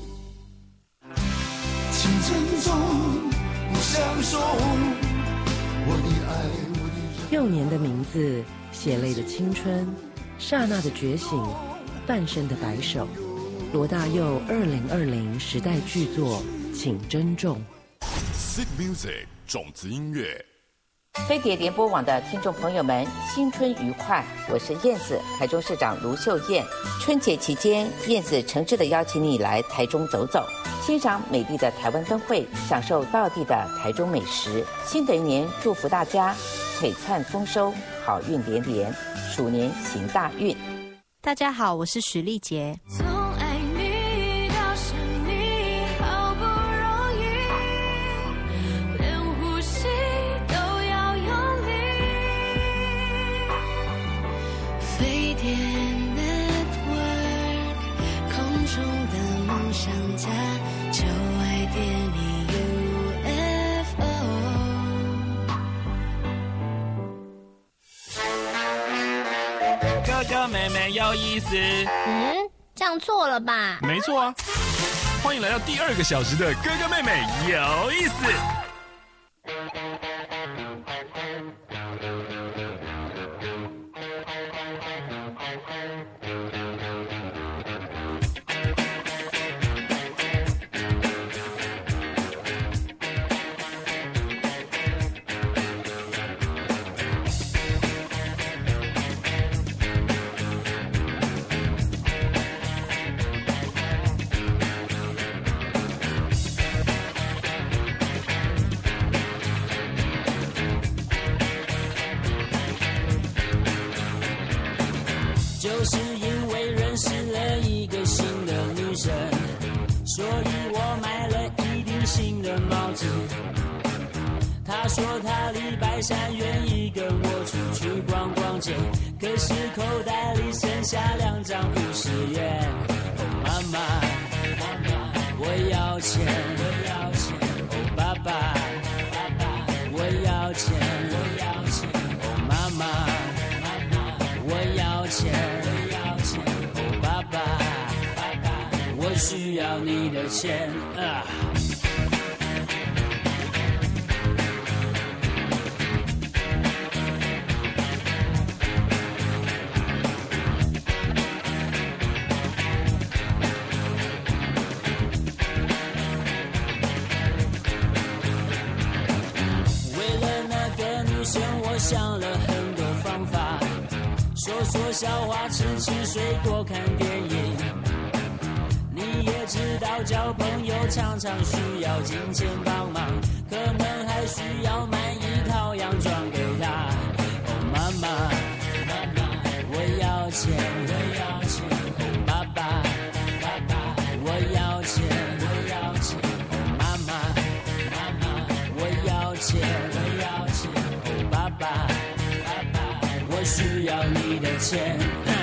青春中，我享受我的爱，我的幼年的名字，血泪的青春，刹那的觉醒，半生的白首。罗大佑2020时代巨作，请珍重。 Sick Music 种子音乐， 飞碟联播网的听众朋友们，新春愉快！我是燕子，台中市长卢秀燕。春节期间，燕子诚挚地邀请你来台中走走，欣赏美丽的台湾灯会，享受道地的台中美食。新的一年，祝福大家璀璨丰收，好运连连，鼠年行大运。 大家好，我是许丽杰。 哥哥妹妹有意思。 这样错了吧？ 没错啊。欢迎来到第2个小时的哥哥妹妹有意思。 就是因为认识了一个新的女生，所以我买了一顶新的帽子。她说她礼拜3愿意跟我出去逛逛街，可是口袋里剩下2张50元。哦妈妈，妈妈，我要钱，我要钱。哦爸爸，爸爸，我要钱，我要钱。哦妈妈，妈妈，我要钱，我要钱。哦爸爸，爸爸，我需要你的钱啊！我想了很多方法，说笑话，吃水果，看电影。你也知道交朋友常常需要金钱帮忙，可能还需要买一套洋装给他。哦妈妈，妈妈，我要钱，我要钱。哦爸爸，爸爸，我要钱，我要钱。哦妈妈，妈妈，我要钱，我要钱。爸爸，爸爸，我需要你的钱。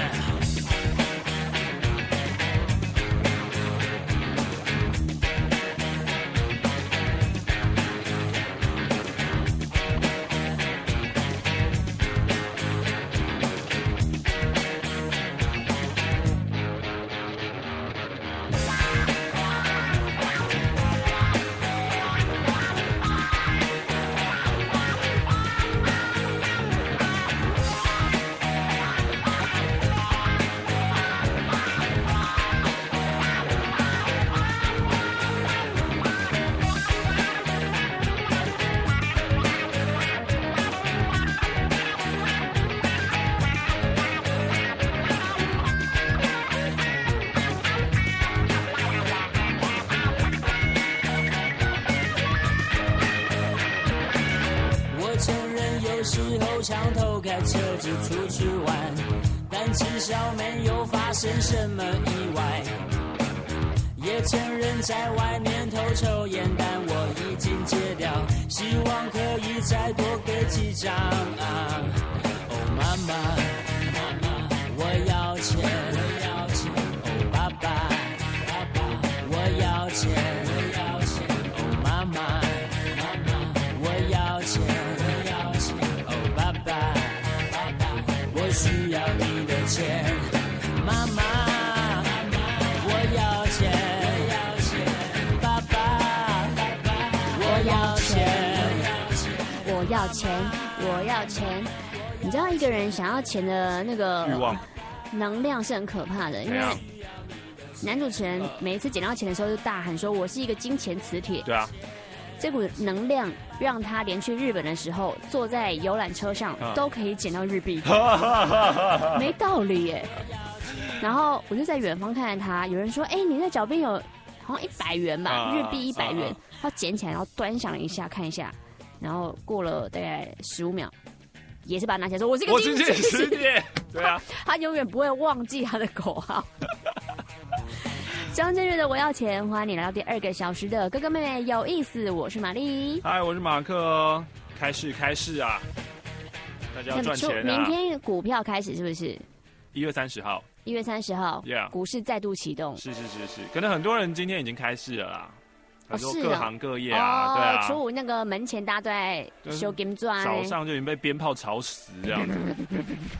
常偷开车子出去玩，但至少没有发生什么意外。也承认在外面偷抽烟，但我已经戒掉，希望可以再多给几张啊！哦妈妈，妈妈，我要钱，我要钱。哦爸爸，爸爸，我要钱，我要钱。哦妈妈，妈妈，我要钱，我要钱。哦爸爸，爸爸，我需要你的钱，妈妈，我要钱，我要钱。爸爸，爸爸，我要钱， 我要钱，我要钱。你知道一个人想要钱的那个欲望能量是很可怕的，因为男主持人每一次捡到钱的时候就大喊说：“我是一个金钱磁铁。” 对啊， 这股能量让他连去日本的时候，坐在游览车上都可以捡到日币，没道理耶。然后我就在远方看着他，有人说：“哎，你那脚边有好像100元吧，日币100元。”他捡起来，然后端详了一下，看一下，然后过了大概15秒。也是把它拿起来说：“我是一个金钱磁铁。” 对啊， 他永远不会忘记他的口号。张震岳的《我要钱》，欢迎你来到第2个小时的哥哥妹妹有意思，我是玛丽。 嗨，我是马克。开市啊！大家要赚钱啊！ 明天股票开始是不是 ？1月30号。1 月30号， yeah. 股市再度启动。 是，可能很多人今天已经开市了啦。很多各行各业啊，对啊， 初5那个门前大家都在修金砖， 早上就已经被鞭炮吵死这样子。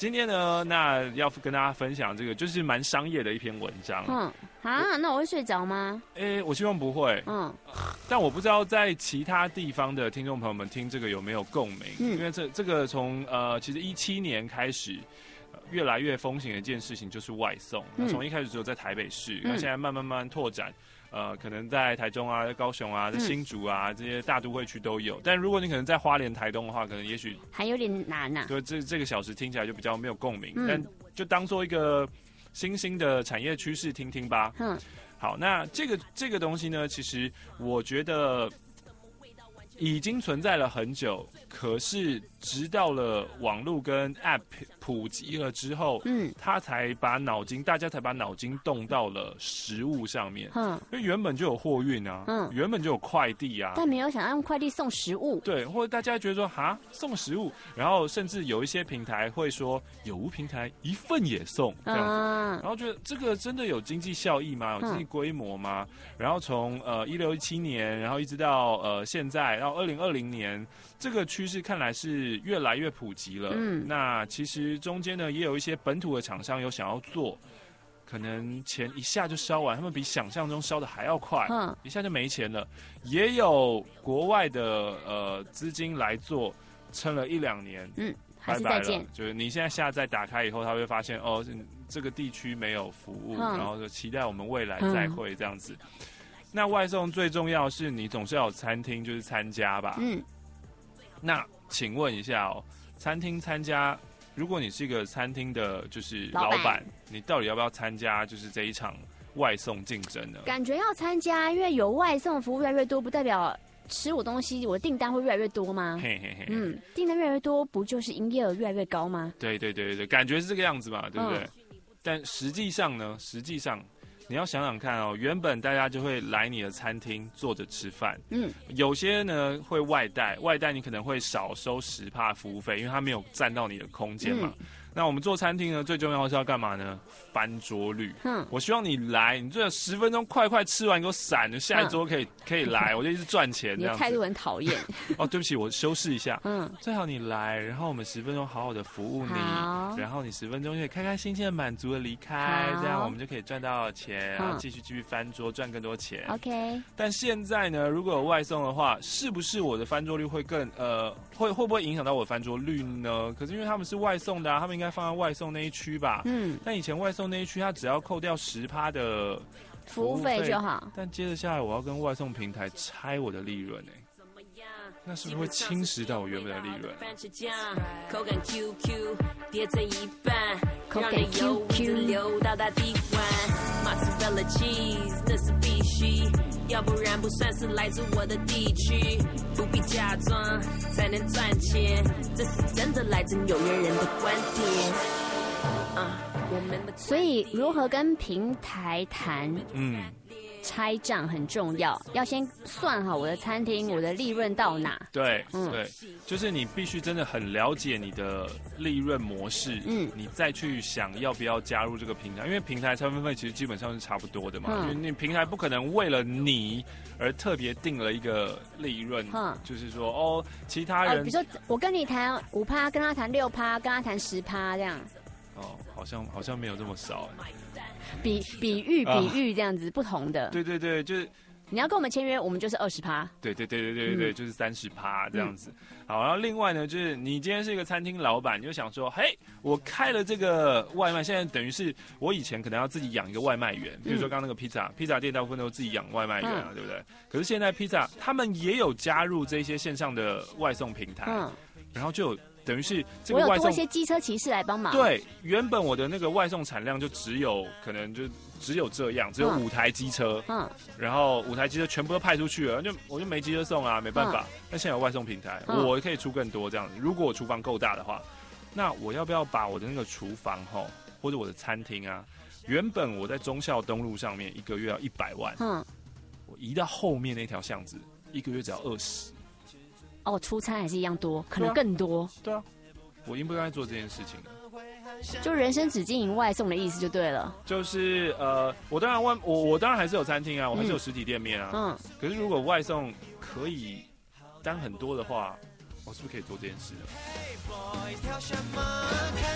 今天呢，那要跟大家分享这个就是蛮商业的一篇文章。 那我会睡着吗？ 我希望不会。但我不知道在其他地方的听众朋友们听这个有没有共鸣？因为这个从其实17年开始。越来越风行的一件事情就是外送，从一开始只有在台北市，那现在慢慢拓展，可能在台中啊、在高雄啊、在新竹啊这些大都会区都有。但如果你可能在花莲、台东的话，可能也许还有点难啊。 对，这个小时听起来就比较没有共鸣，但就当做一个新兴的产业趋势听听吧。好，那这个东西呢，其实我觉得已经存在了很久，可是直到了网络跟 App 普及了之后，大家才把脑筋动到了食物上面。因为原本就有货运啊，原本就有快递啊， 但没有想要用快递送食物。 对，或者大家觉得说送食物，然后甚至有一些平台会说有无平台一份也送这样子，然后觉得这个真的有经济效益吗？有经济规模吗？然后从16、17年，然后一直到现在，到2020年，这个趋势看来是越来越普及了。那其实中间呢，也有一些本土的厂商有想要做，可能钱一下就烧完，他们比想象中烧的还要快，一下就没钱了。也有国外的资金来做，撑了1、2年， 还是再见。 就是你现在下载打开以后，他会发现这个地区没有服务，然后就期待我们未来再会这样子。那外送最重要是你总是要有餐厅，就是参加吧。那请问一下餐厅参加，如果你是一个餐厅的，就是老板，你到底要不要参加就是这一场外送竞争呢？ 感觉要参加，因为有外送服务越来越多，不代表吃我东西，我的订单会越来越多吗？订单越来越多，不就是营业额越来越高吗？ 对，感觉是这个样子嘛，对不对？但实际上呢，你要想想看原本大家就会来你的餐厅坐着吃饭，有些呢会外带你可能会少收10%服务费，因为它没有占到你的空间嘛。那我们做餐厅呢，最重要的是要干嘛呢？翻桌率。我希望你来，你最好10分钟快吃完，给我闪，下一桌可以来，我就一直赚钱。 你的态度很讨厌。 对不起，我修饰一下。最好你来，然后我们10分钟好好的服务你，然后你10分钟就可以开开心心的满足的离开，这样我们就可以赚到钱，然后继续翻桌赚更多钱。 OK。 但现在呢，如果有外送的话，是不是我的翻桌率会更会不会影响到我的翻桌率呢？可是因为他们是外送的他们应该放在外送那一区吧。但以前外送那一区，它只要扣掉10%的服务费就好。 但接着下来，我要跟外送平台拆我的利润那是不是会侵蚀到我原本的利润？ 口感 QQ 叠成一半，让你油一直流到大地湾。Mozzarella cheese 那是必须，要不然不算是来自我的地区。不必假装才能赚钱，这是真的来自纽约人的观点。 所以如何跟平台谈？拆账很重要，要先算好我的餐厅，我的利润到哪。 对，就是你必须真的很了解你的利润模式，你再去想要不要加入这个平台，因为平台分费其实基本上是差不多的嘛，因为你平台不可能为了你而特别定了一个利润，就是说其他人， 比如说我跟你谈5%，跟他谈6%，跟他谈10%这样。 好像没有这么少。 比喻这样子不同的。 对，就是你要跟我们签约，我们就是20%。 对，就是30%这样子。好，然后另外呢，就是你今天是一个餐厅老板，你就想说，嘿，我开了这个外卖，现在等于是我以前可能要自己养一个外卖员，比如说刚刚那个披萨店大部分都自己养外卖员啊，对不对？可是现在披萨他们也有加入这些线上的外送平台，然后就有。等于是这个外送， 我有多一些机车骑士来帮忙。 对，原本我的那个外送产量就只有这样，只有5台机车，然后5台机车全部都派出去了，我就没机车送啊，没办法。但现在有外送平台，我可以出更多这样子。如果我厨房够大的话，那我要不要把我的那个厨房或者我的餐厅啊，原本我在忠孝东路上面1个月要100万，我移到后面那条巷子，1个月只要20。 出餐还是一样多，可能更多。 对啊，我应不应该做这件事情呢？ 就人生只经营外送的意思就对了。 就是我当然还是有餐厅啊，我还是有实体店面啊。可是如果外送可以单很多的话，我是不是可以做这件事呢？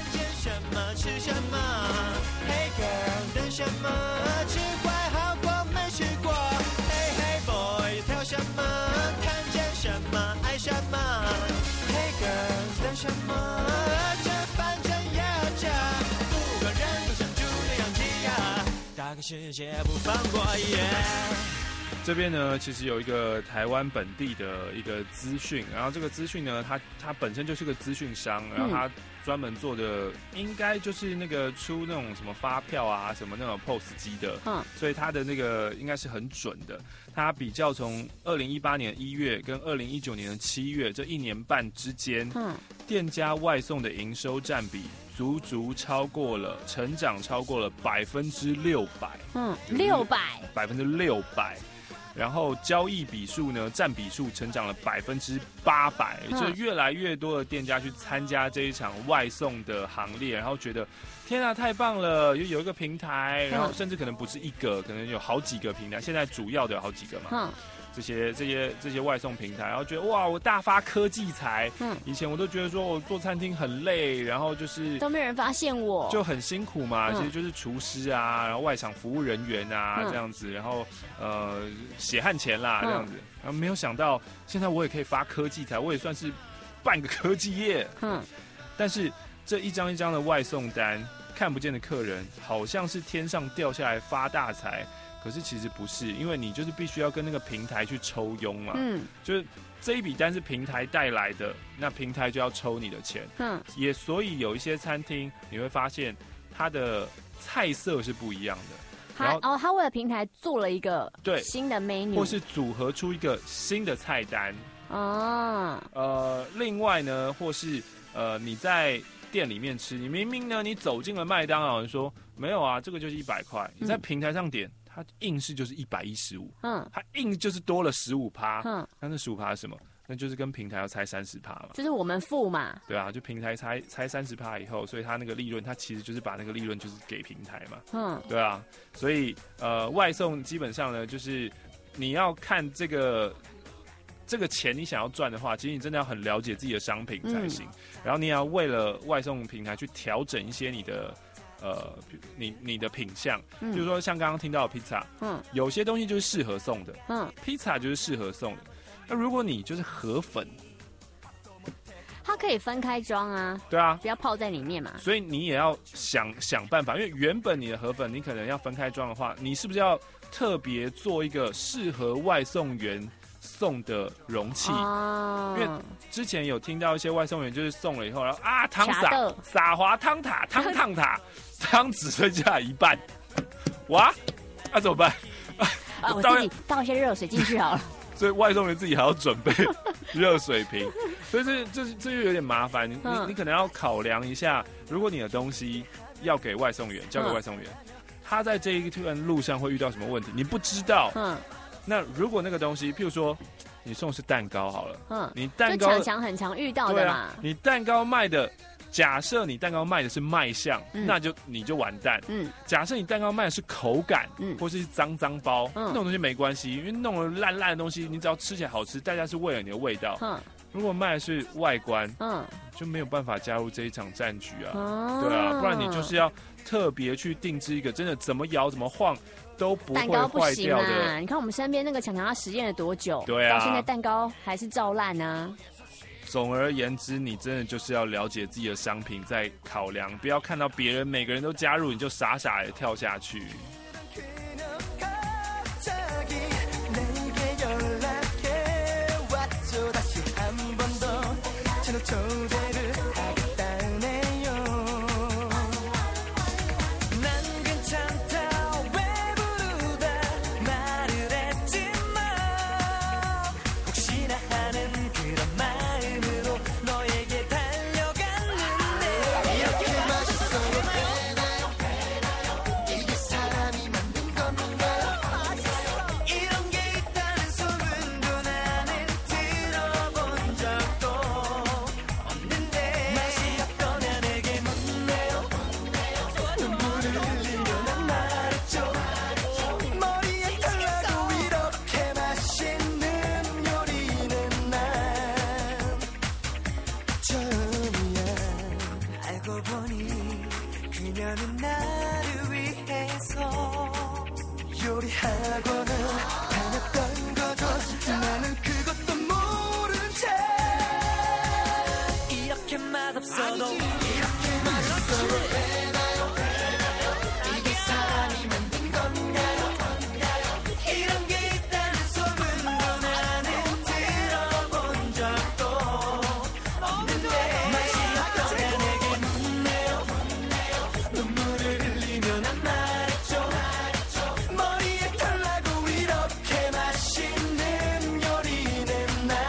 什么吃什么 Hey girl 等什么吃坏好过没吃过 Hey hey boy 挑什么看见什么爱什么 Hey girl 等什么这反正也要加不管人都想住的样机呀大个世界不放过这边呢，其实有一个台湾本地的一个资讯，然后这个资讯呢，它本身就是个资讯商，然后它专门做的应该就是那个出那种什么发票啊，什么那种 POS 机的，所以它的那个应该是很准的。它比较从2018年1月跟2019年的7月这1年半之间，店家外送的营收占比足超过了，成长超过了600%，600%，然后交易笔数呢，占比数成长了800%，就越来越多的店家去参加这一场外送的行列，然后觉得天啊，太棒了，有一个平台，然后甚至可能不是一个，可能有好几个平台，现在主要的有好几个嘛。这些外送平台，然后觉得哇，我大发科技财。以前我都觉得说我做餐厅很累，然后就是都没人发现我， 就很辛苦嘛。其实就是厨师啊，然后外场服务人员啊这样子，然后血汗钱啦这样子。然后没有想到现在我也可以发科技财，我也算是半个科技业。但是这一张一张的外送单，看不见的客人好像是天上掉下来发大财。可是其实不是，因为你就是必须要跟那个平台去抽佣嘛，就是这一笔单是平台带来的，那平台就要抽你的钱，也所以有一些餐厅你会发现它的菜色是不一样的， 然后他为了平台做了一个新的 menu， 或是组合出一个新的菜单另外呢，或是你在店里面吃，你明明呢你走进了麦当劳，你说没有啊，这个就是100块，你在平台上点。它硬是就是115，它硬就是多了15%，那15%是什么？那就是跟平台要拆30%嘛， 就是我们付嘛， 对啊，就平台拆30%以后，所以它那个利润，它其实就是把那个利润就是给平台嘛，对啊，所以外送基本上呢，就是你要看这个钱你想要赚的话，其实你真的要很了解自己的商品才行，然后你也要为了外送平台去调整一些你的。你的品项，比如说像刚刚听到的披萨，有些东西就是适合送的，披萨就是适合送的。那如果你就是河粉， 它可以分开装啊， 对啊， 不要泡在里面嘛。 所以你也要想办法，因为原本你的河粉你可能要分开装的话，你是不是要特别做一个适合外送员送的容器？因为之前有听到一些外送员就是送了以后，然后汤洒滑汤塔，汤只剩下一半，哇，那怎么办？ 我自己倒一些热水进去好了。 所以外送员自己还要准备热水瓶，所以这就有点麻烦。你可能要考量一下，如果你的东西要给外送员，交给外送员，他在这一段路上会遇到什么问题，你不知道。那如果那个东西，譬如说你送的是蛋糕好了，你蛋糕很常遇到的嘛， 你蛋糕卖的。假设你蛋糕卖的是卖相，那你就完蛋。假设你蛋糕卖的是口感，或是脏包，那种东西没关系，因为弄了烂的东西，你只要吃起来好吃，大家是为了你的味道。如果卖的是外观，就没有办法加入这一场战局啊。对啊，不然你就是要特别去定制一个真的怎么摇怎么晃都不会坏掉的。 你看我们身边那个强他实验了多久？ 对啊， 到现在蛋糕还是照烂啊。 总而言之，你真的就是要了解自己的商品，再考量，不要看到别人每个人都加入，你就傻的跳下去。 있어도 이렇게 맛있어도 되나요? 이게 사람이 만든 건가요? 이런 게 있다는 소문도 나는 들어본 적도 없는데 마지막에 내게 묻네요. 눈물을 흘리며 난 말했죠. 머리에 털 나고 이렇게 맛있는 요리는 나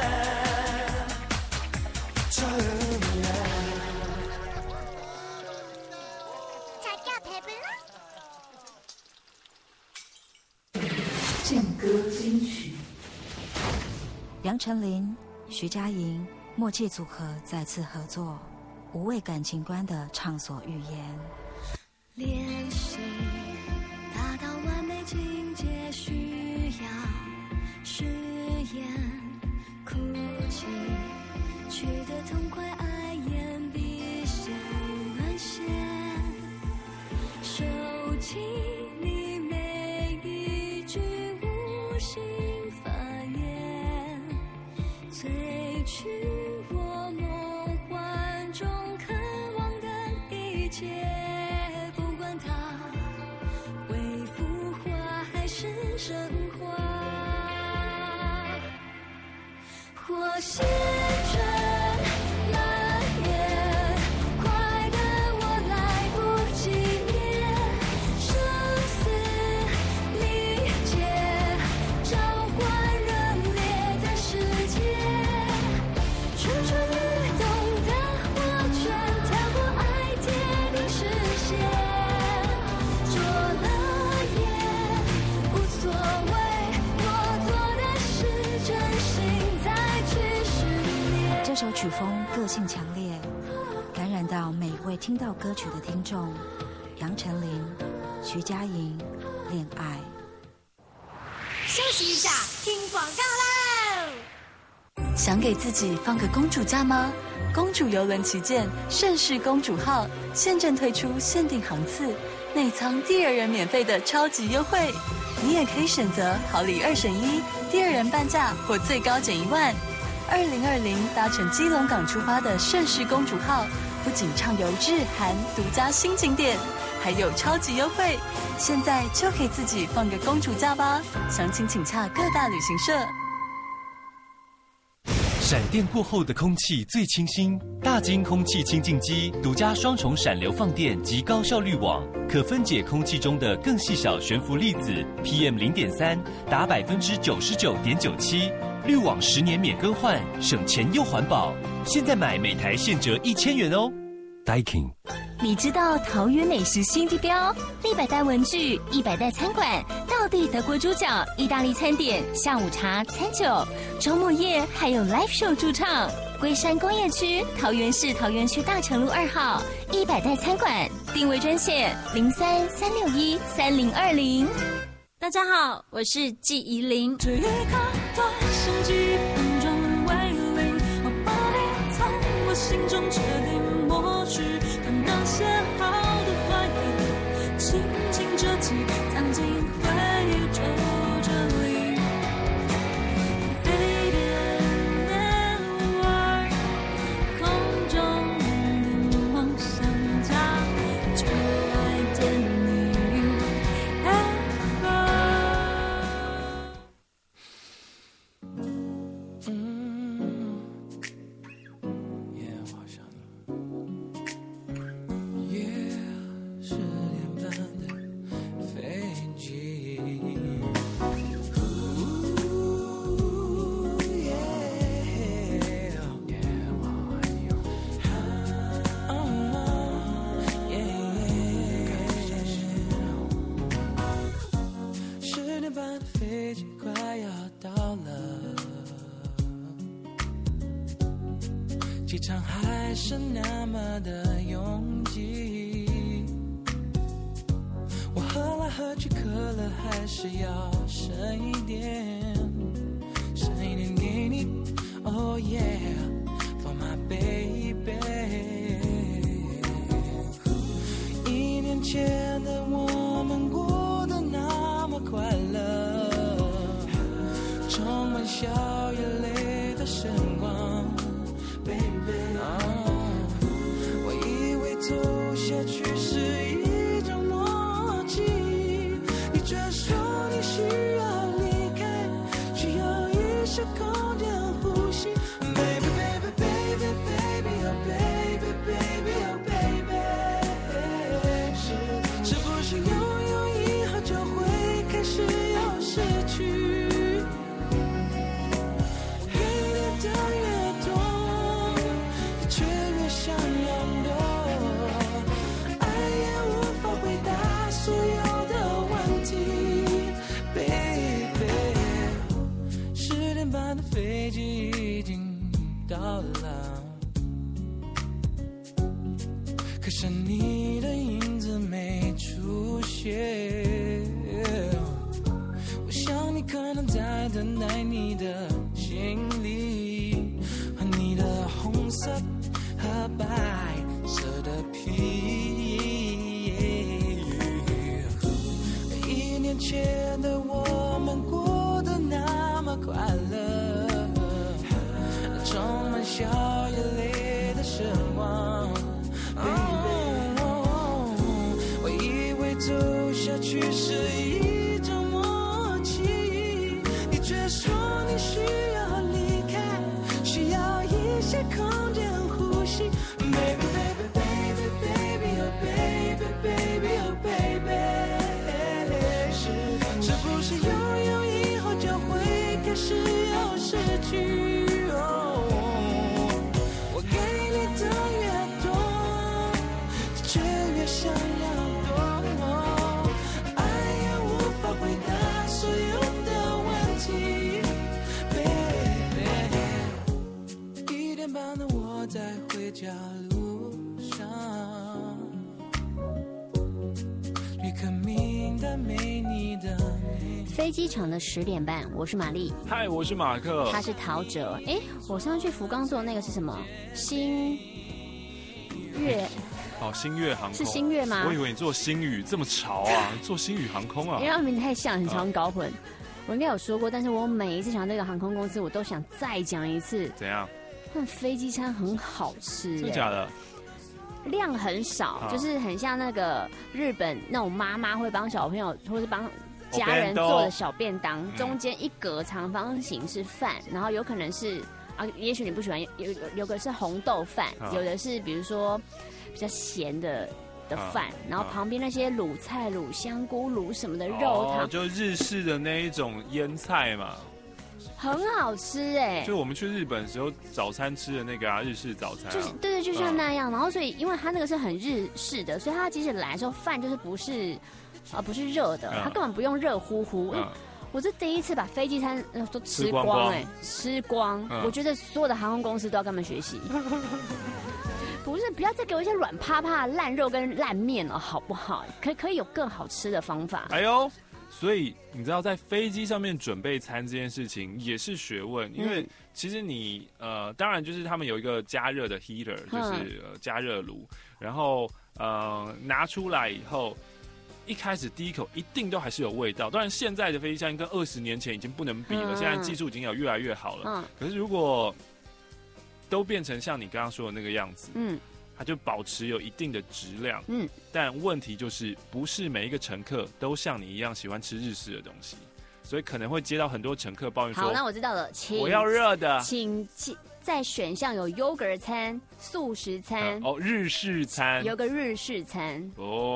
처음이야. 자기야 배불러? 劲歌金曲。杨丞琳、徐佳莹默契组合再次合作，无畏感情观的畅所欲言。 练习达到完美境界，需要誓言，哭泣取得痛快，爱眼闭先沦陷，收起你每一句无心发言，萃取我梦幻中渴望的一切，不管它会腐化还是升华，或写成蔓延，快得我来不及念，生死理解，召唤热烈的世界，蠢蠢欲动的我全跳过爱铁定视线，做了也无所谓，我做的是真心再去失恋。 这首曲风个性强烈，感染到每一位听到歌曲的听众。杨丞琳、徐佳莹，恋爱。 休息一下，听广告喽！ 想给自己放个公主假吗？公主邮轮旗舰盛世公主号现正推出限定航次，内舱第二人免费的超级优惠。你也可以选择好礼2选1，第二人半价或最高减1万。2020搭乘基隆港出发的盛世公主号，不仅畅游日韩独家新景点，还有超级优惠。现在就给自己放个公主假吧！详情请洽各大旅行社。 闪电过后的空气最清新，大金空气清净机独家双重闪流放电及高效滤网，可分解空气中的更细小悬浮粒子 PM0.3达99.97%，滤网10年免更换，省钱又环保。现在买每台现折1000元哦。Daikin。 你知道桃园美食新地标100代文具、100代餐馆、道地德国猪脚、意大利餐点、下午茶、餐酒，周末夜还有 live show 驻唱。龟山工业区桃园市桃园区大成路2号100代餐馆，定位专线03-361-3020。大家好，我是纪怡玲。 这一刻短剩几分钟为零，我把你从我心中彻底抹去，把那些好的坏的轻轻折起，藏进回忆就这里。Faded network， 空中的梦想家，就爱点你。 飞机快要到了，机场还是那么的拥挤，我喝来喝去，渴了还是要剩一点，剩一点给你。Oh yeah, for my baby。1年前的我们过得那么快乐，充满笑与泪的时光 ，baby。 了，可是你的影子没出现。我想你可能在等待你的行李和你的红色和白色的皮。1年前的我们过得那么快乐，充满笑也泪的奢望。我以为走下去是一种默契，你却说你需要离开，需要一些空间呼吸。Baby baby baby baby oh baby baby oh baby， 是不是拥有以后就会开始有失去？我给你的越多，却越想要多，爱也无法回答所有的问题。Baby， 1点半的我在回家路上，旅客名单没你的。 飞机场的10点半，我是玛丽。 嗨，我是马克。 他是陶喆。我上次去福冈做那个是什么？新月。 新月航空。 是新月吗？ 我以为你做星宇这么潮啊，做星宇航空啊。 因为他们名字太像，很常搞混。我应该有说过，但是我每一次想到这个航空公司，我都想再讲一次。 怎样？ 他们飞机餐很好吃。 真的假的？ 量很少，就是很像那个日本那种妈妈会帮小朋友或是帮家人做的小便当，中间一格长方形是饭，然后有可能是也许你不喜欢，有个是红豆饭，有的是比如说比较咸的饭，然后旁边那些卤菜、卤香菇、卤什么的肉汤， 就日式的那一种腌菜嘛， 很好吃就我们去日本的时候早餐吃的那个日式早餐， 就是对，就像那样。然后所以因为它那个是很日式的，所以它即使来的时候饭就是不是热的，它根本不用热乎乎。我是第一次把飞机餐都吃光吃光。我觉得所有的航空公司都要跟他们学习。不是，不要再给我一些软趴趴的烂肉跟烂面了，好不好？可以有更好吃的方法。 哎呦，所以你知道在飞机上面准备餐这件事情也是学问，因为其实你当然就是他们有一个加热的 heater， 就是加热炉，然后拿出来以后，一开始第一口一定都还是有味道。当然现在的飞机餐跟20年前已经不能比了，现在技术已经有越来越好了。可是如果都变成像你刚刚说的那个样子，它就保持有一定的质量。但问题就是不是每一个乘客都像你一样喜欢吃日式的东西，所以可能会接到很多乘客抱怨说：“ 好，那我知道了， 我要热的， 请在选项有yogurt餐、素食餐日式餐， 有个日式餐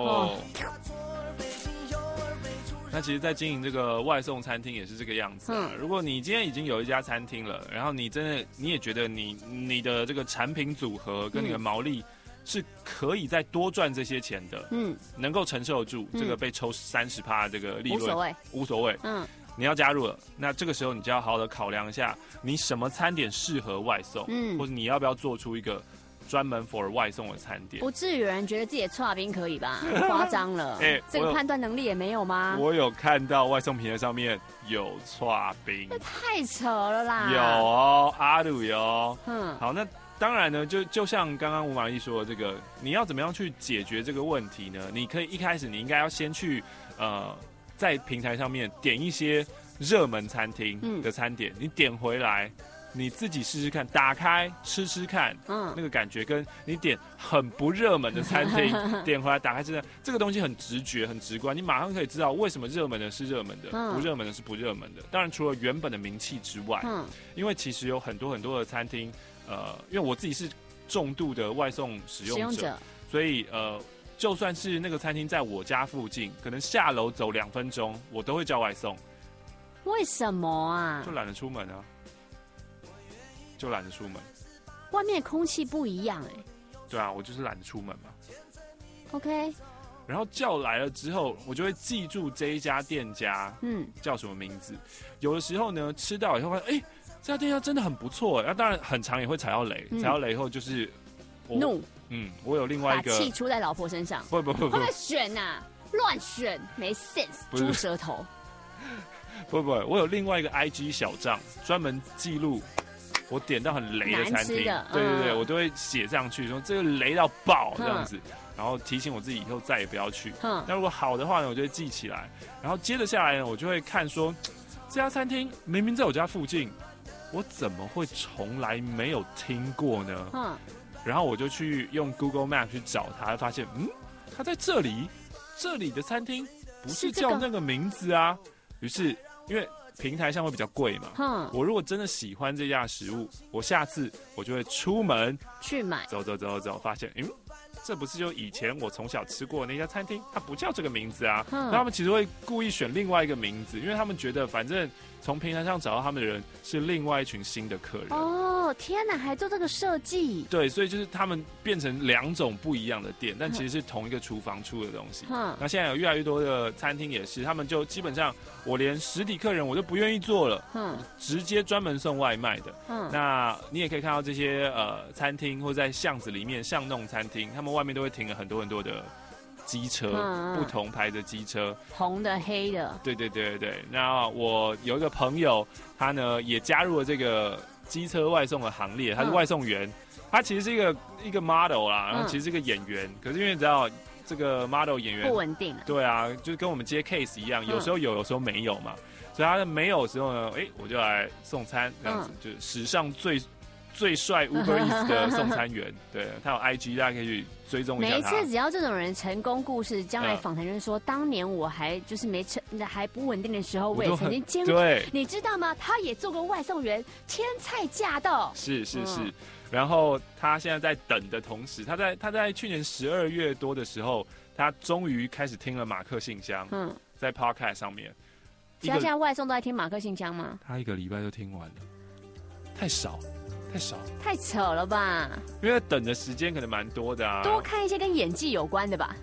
那其实，在经营这个外送餐厅也是这个样子。如果你今天已经有一家餐厅了，然后你也觉得你的这个产品组合跟你的毛利是可以再多赚这些钱的，能够承受住这个被抽30%这个利润，无所谓，你要加入了，那这个时候你就要好好的考量一下，你什么餐点适合外送，或者你要不要做出一个专门 for 外送的餐点。 不至于有人觉得自己的剉冰可以吧？夸张了，这个判断能力也没有吗？ 我有看到外送平台上面有剉冰， 那太扯了啦！ 有阿鲁有，好，那当然呢，就像刚刚吴玛丽说的，这个你要怎么样去解决这个问题呢？你可以一开始你应该要先去在平台上面点一些热门餐厅的餐点，你点回来。你自己试试看，打开吃吃看，那个感觉跟你点很不热门的餐厅点回来打开吃，这个东西很直觉、很直观，你马上可以知道为什么热门的是热门的，不热门的是不热门的。当然，除了原本的名气之外，因为其实有很多的餐厅，因为我自己是重度的外送使用者，所以就算是那个餐厅在我家附近，可能下楼走2分钟，我都会叫外送。 为什么啊？ 就懒得出门啊。就懒得出门， 外面的空气不一样对啊，我就是懒得出门嘛。 OK。 然后叫来了之后，我就会记住这一家店家，叫什么名字。有的时候呢，吃到以后发现， 这家店家真的很不错。那当然很常也会踩到雷，踩到雷以后就是怒。 我有另外一个把气出在老婆身上。 不， 会不会选啊？乱选，没 sense， 猪舌头。 不，我有另外一个 IG 小账，专门记录我点到很雷的餐厅。对，我都会写上去，说这个雷到爆这样子，然后提醒我自己以后再也不要去。那如果好的话呢，我就会记起来，然后接着下来呢，我就会看说这家餐厅明明在我家附近，我怎么会从来没有听过呢？然后我就去用 Google Map 去找它，发现它在这里的餐厅不是叫那个名字啊。于是因为平台上会比较贵嘛，我如果真的喜欢这家食物，我下次我就会出门去买， 走，发现这不是就以前我从小吃过的那家餐厅，它不叫这个名字啊。那他们其实会故意选另外一个名字，因为他们觉得反正从平台上找到他们的人是另外一群新的客人。 哦，天哪，还做这个设计？ 对，所以就是他们变成2种不一样的店，但其实是同一个厨房出的东西。那现在有越来越多的餐厅也是，他们就基本上我连实体客人我都不愿意做了，直接专门送外卖的。那你也可以看到这些餐厅或在巷子里面巷弄餐厅，他们外面都会停了很多的机车，不同牌的机车， 红的、黑的。 对。那我有一个朋友，他呢也加入了这个机车外送的行列，他是外送员。他其实是一个 model 啦，然后其实是一个演员。可是因为你知道这个 model 演员不稳定， 对啊，就跟我们接 case 一样，有时候有时候没有嘛。所以他没有的时候呢，我就来送餐这样子，就是史上最帅 Uber Eats 的送餐员。对，他有 IG， 大家可以去追踪一下他。 每一次只要这种人成功故事，将来访谈就是说，当年我还就是还不稳定的时候，我也曾经兼顾。 对， 你知道吗？他也做过外送员，天菜驾到。 是。然后他现在在等的同时，他在去年12月多的时候，他终于开始听了马克信箱。在 Podcast 上面。 他现在外送都在听马克信箱吗？ 他1个礼拜就听完了，太少， 太扯了吧？ 因为等的时间可能蛮多的啊。 多看一些跟演技有关的吧。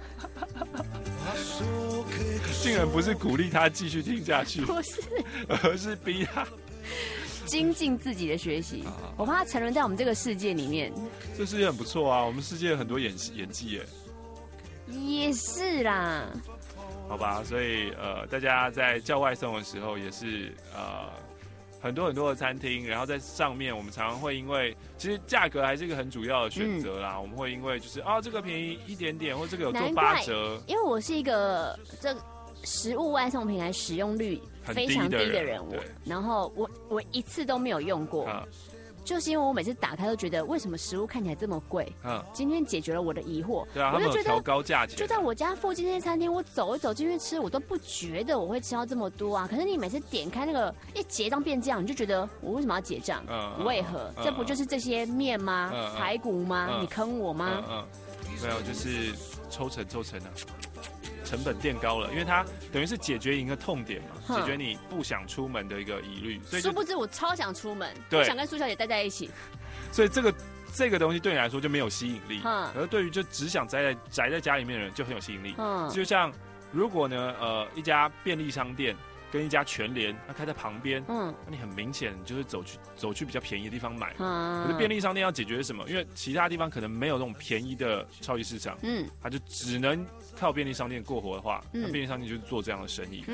竟然不是鼓励他继续听下去， 不是， 而是逼他精进自己的学习。我怕他沉沦在我们这个世界里面。 这世界很不错啊，我们世界有很多演技耶。 也是啦。 好吧，所以大家在叫外送的时候也是很多的餐厅，然后在上面我们常常会因为其实价格还是一个很主要的选择啦，我们会因为就是这个便宜一点点，或这个有做8折。因为我是一个这食物外送平台使用率非常低的人，然后我一次都没有用过。就是因为我每次打开都觉得为什么食物看起来这么贵？今天解决了我的疑惑。 对啊，我就觉得调高价钱。 就在我家附近那些餐厅，我走一走进去吃，我都不觉得我会吃到这么多啊。可是你每次点开那个一结账变这样，你就觉得我为什么要结账？为何？这不就是这些面吗？排骨吗？你坑我吗？ 没有，就是抽成啊。成本垫高了，因为它等于是解决一个痛点嘛，解决你不想出门的一个疑虑。所以殊不知我超想出门，我想跟苏小姐待在一起。 所以这个东西对你来说就没有吸引力，而对于就只想宅在家里面的人就很有吸引力。就像如果呢一家便利商店跟一家全联，它开在旁边，那你很明显就是走去比较便宜的地方买。可是便利商店要解决什么？因为其他地方可能没有那种便宜的超级市场，它就只能靠便利商店过活的话，那便利商店就是做这样的生意。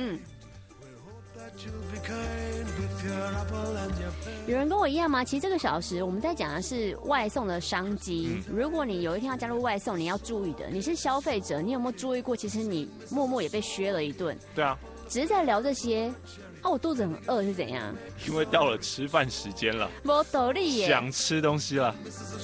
有人跟我一样吗？其实这个小时我们在讲的是外送的商机。如果你有一天要加入外送，你要注意的，你是消费者，你有没有注意过？其实你默默也被削了一顿。 对啊。 只是在聊这些，我肚子很饿是怎样？ 因为到了吃饭时间了， 没道理耶， 想吃东西了。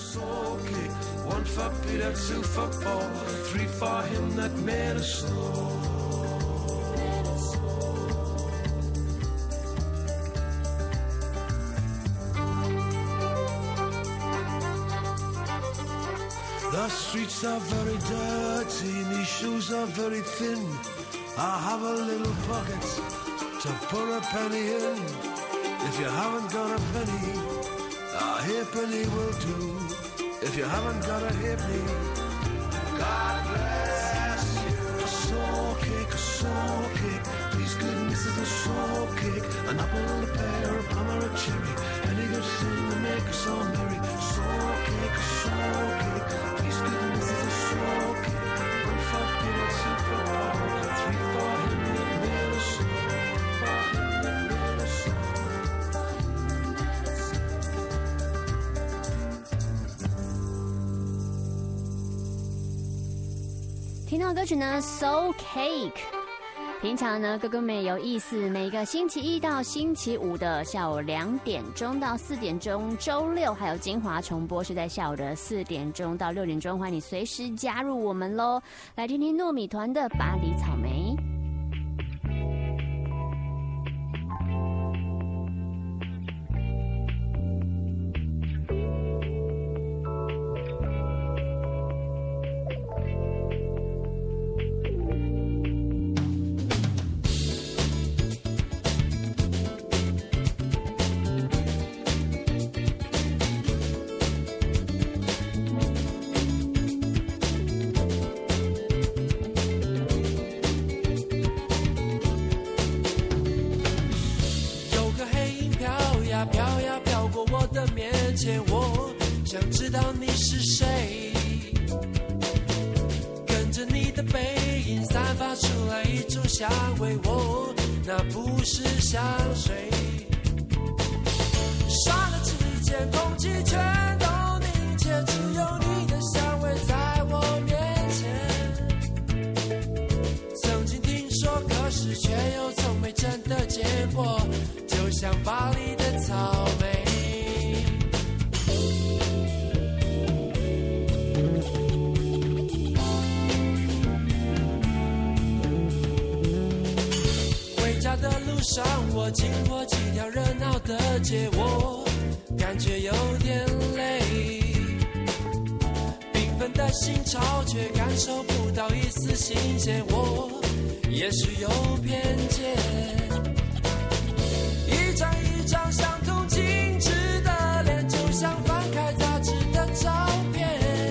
The streets are very dirty, my shoes are very thin. I have a little pocket to put a penny in. If you haven't got a penny, a halfpenny will do. If you haven't got a halfpenny, God bless you. A soul cake, please goodness is a soul cake, an apple, a pear, a plum, or a cherry. Any good thing will make us all merry. Soul cake, peace goodness is a soul cake. 1 for Peter, 2 for Paul, 3 for Henry, made a soul. 听到歌曲呢 ，Soul Cake。平常呢，哥哥们有意思，每个星期一到星期五的下午2点钟到4点钟，周六还有精华重播是在下午的4点钟到6点钟，欢迎你随时加入我们喽！来听听糯米团的《巴黎草莓》。 飘呀飘过我的面前，我想知道你是谁。跟着你的背影散发出来一种香味，那不是香水。刹那之间，空气全都凝结，只有你的香味在我面前。曾经听说，可是却又从没真的见过，就像巴黎的草莓。回家的路上，我经过几条热闹的街，我感觉有点累。缤纷的心潮，却感受不到一丝新鲜，我也许有偏见。一张一张相同精致的脸，就像翻开杂志的照片，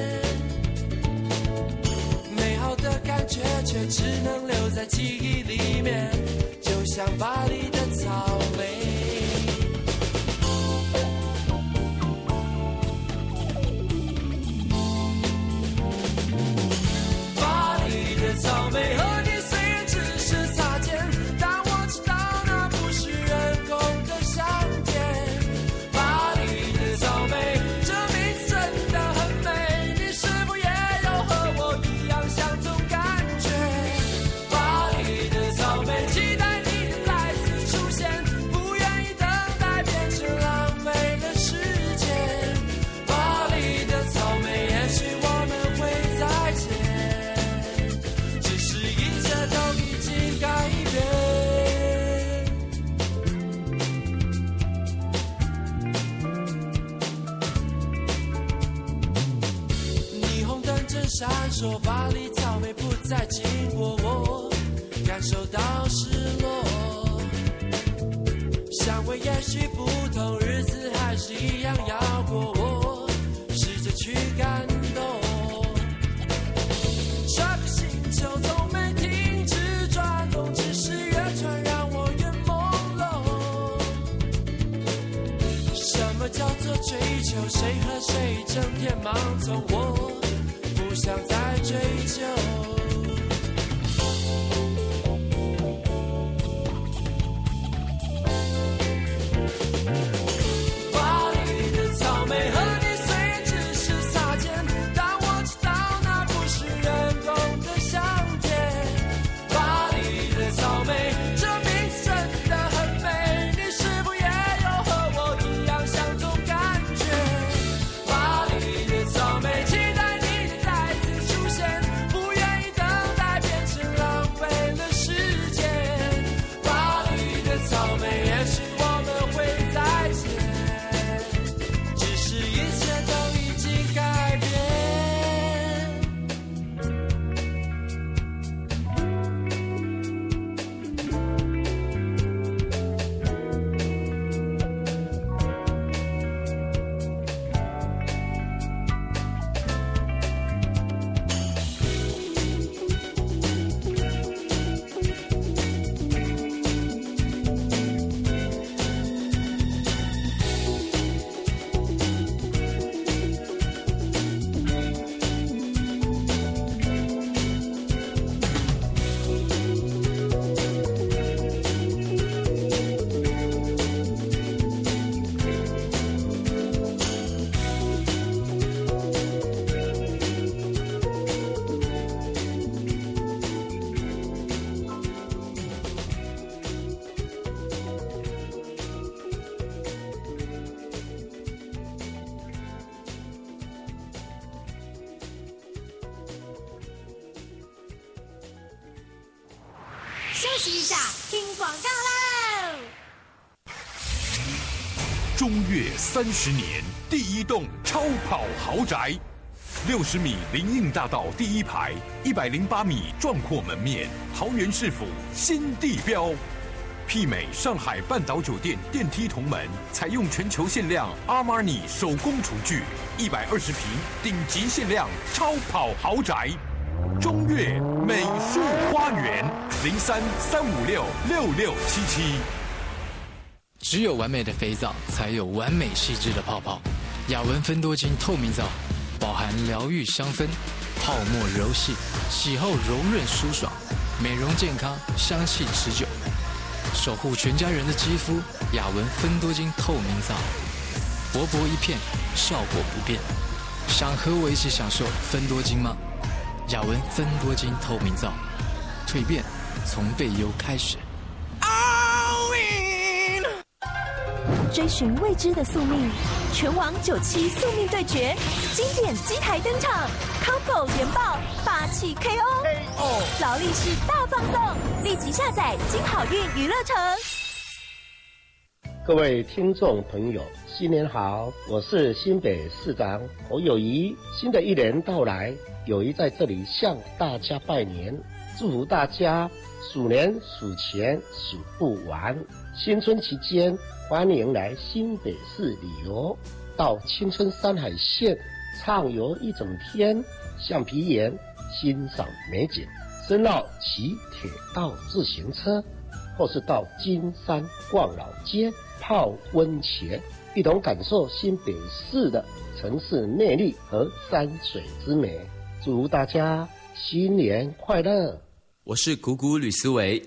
美好的感觉却只能留在记忆里面，就像巴黎的草莓。巴黎的草莓和你虽然只是擦肩，但我知道那不是人工的香甜。巴黎的草莓，这名字真的很美，你是否也有和我一样相同感觉？巴黎的草莓，期待你的再次出现，不愿意等待变成浪费了时间。巴黎的草莓，也许我们会再见，只是一切都已经改变。霓虹灯正闪烁，巴黎草莓不再经过我，感受到失落。香味也许不同，日子还是一样要过，我试着去感动。这个星球从没停止转动，只是越转让我越朦胧。什么叫做追求？谁和谁整天忙从？我不想再追究。巴黎的草莓和你虽然只是擦肩，但我知道那不是人工的香甜。巴黎的草莓，这名字真的很美，你是否也有和我一样相同感觉？巴黎的草莓，期待你的再次出现，不愿意等休息一下，听广告喽。 中越30年第一栋超跑豪宅，60米林荫大道第一排，108米壮阔门面，桃园市府新地标，媲美上海半岛酒店电梯同门，采用全球限量阿玛尼手工厨具，120平顶级限量超跑豪宅。中越美术花园，03-356-6677。 只有完美的肥皂，才有完美细致的泡泡。雅文芬多精透明皂，饱含疗愈香氛，泡沫柔细，洗后柔润舒爽，美容健康，香气持久，守护全家人的肌肤。雅文芬多精透明皂，薄薄一片，效果不变。想和我一起享受芬多精吗？雅文芬多精透明皂，蜕变从背忧开始。 追寻未知的宿命，拳王97宿命对决，经典机台登场 ，Combo 研爆霸气 KO， 劳力士大放送，立即下载金好运娱乐城。 各位听众朋友，新年好！我是新北市长侯友宜。新的一年到来，友宜在这里向大家拜年，祝福大家鼠年数钱数不完。新春期间，欢迎来新北市旅游，到青春山海线畅游一整天，橡皮岩欣赏美景，深绕骑铁道自行车，或是到金山逛老街泡温泉，一同感受新北市的城市魅力和山水之美。祝大家新年快乐！ 我是谷谷吕思维。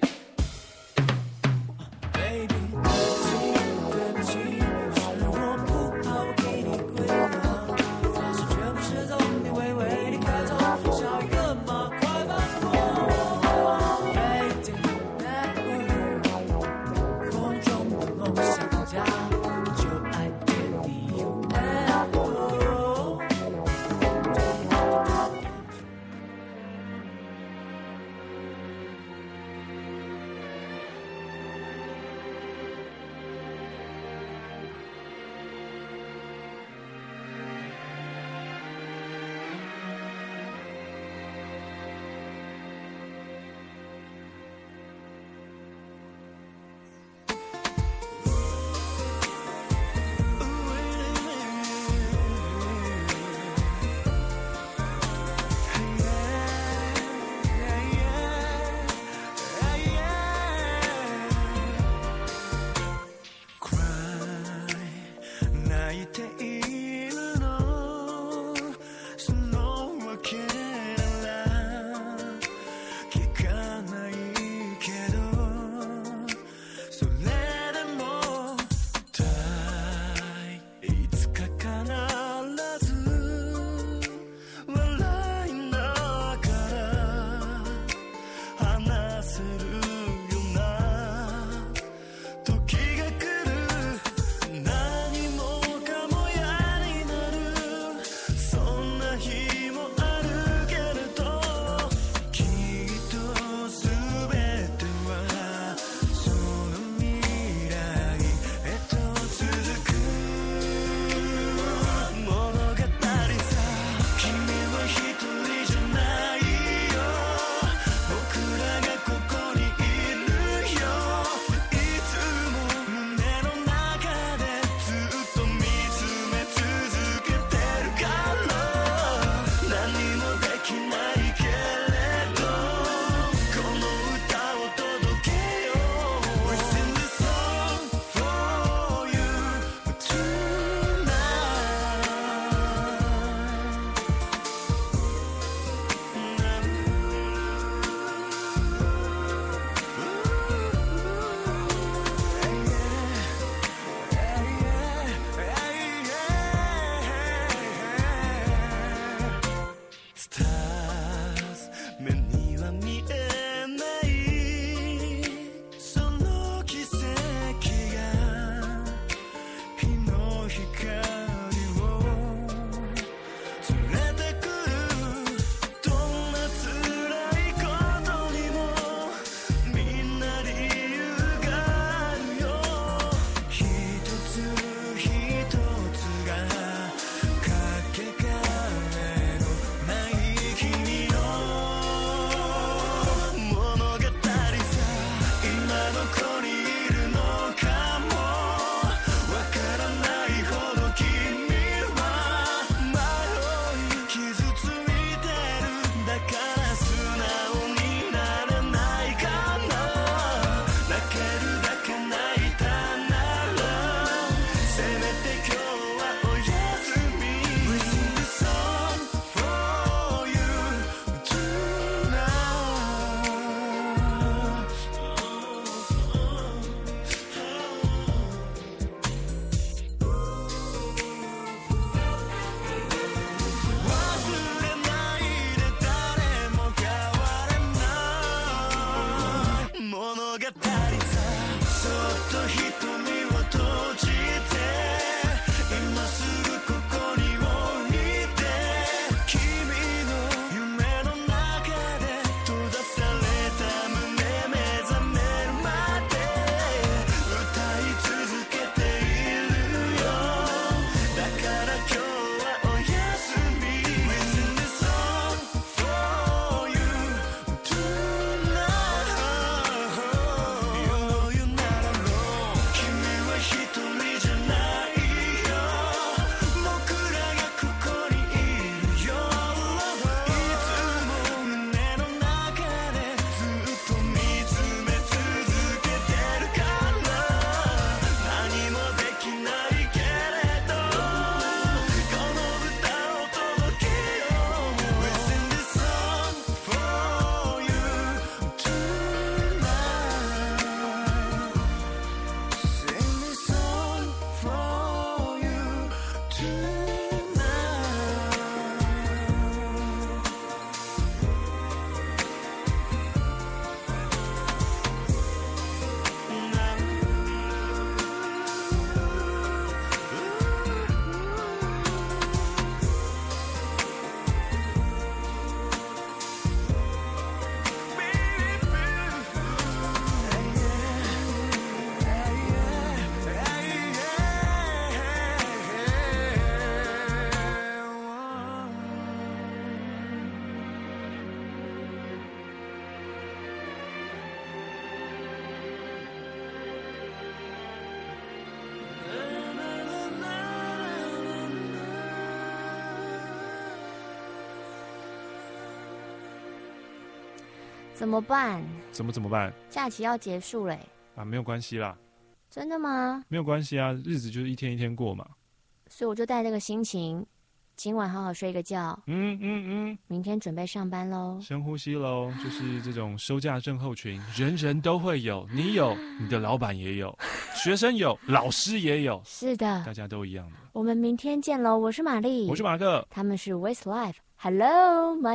怎么办？ 怎么办？ 假期要结束嘞。 啊，没有关系啦。 真的吗？ 没有关系啊，日子就是一天一天过嘛。 所以我就带这个心情，今晚好好睡个觉。明天准备上班喽。 深呼吸喽，就是这种收假症候群，人人都会有，你有，你的老板也有，学生有，老师也有。 是的， 大家都一样的。 我们明天见喽！我是玛丽， 我是马克， 他们是 Westlife。Hello, my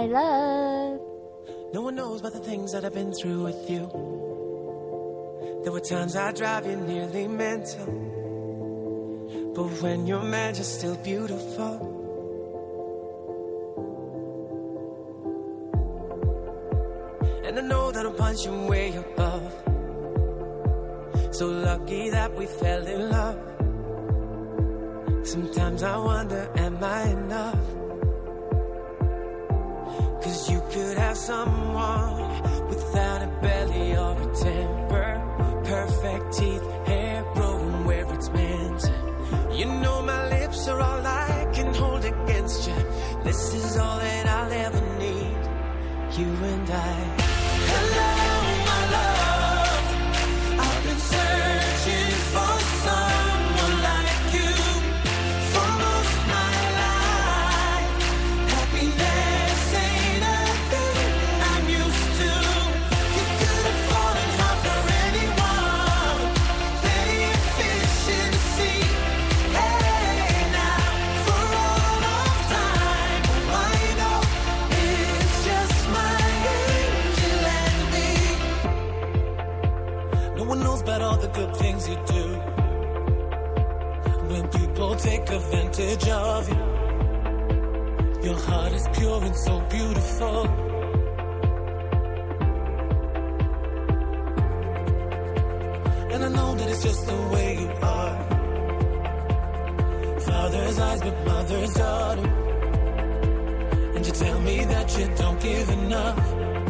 love。No one knows about the things that I've been through with you. There were times I drive you nearly mental, but when you're mad, you're still beautiful. And I know that I'm punching way above. So lucky that we fell in love. Sometimes I wonder, am I enough? 'Cause you could have someone without a belly or a temper, perfect teeth, hair growing where it's meant to. You know my lips are all I can hold against you. This is all that I'll ever need, you and I. Hello, my love, I've been searching for someone like you for most my life. Happiness ain't a thing I'm used to. You could have fallen hard for anyone, plenty of fish in the sea. Hey now, for all of time, I know it's just my angel and me. No one knows about all the good things you do. When people take advantage of you, your heart is pure and so beautiful. And I know that it's just the way you are. Father's eyes but mother's daughter. And you tell me that you don't give enough.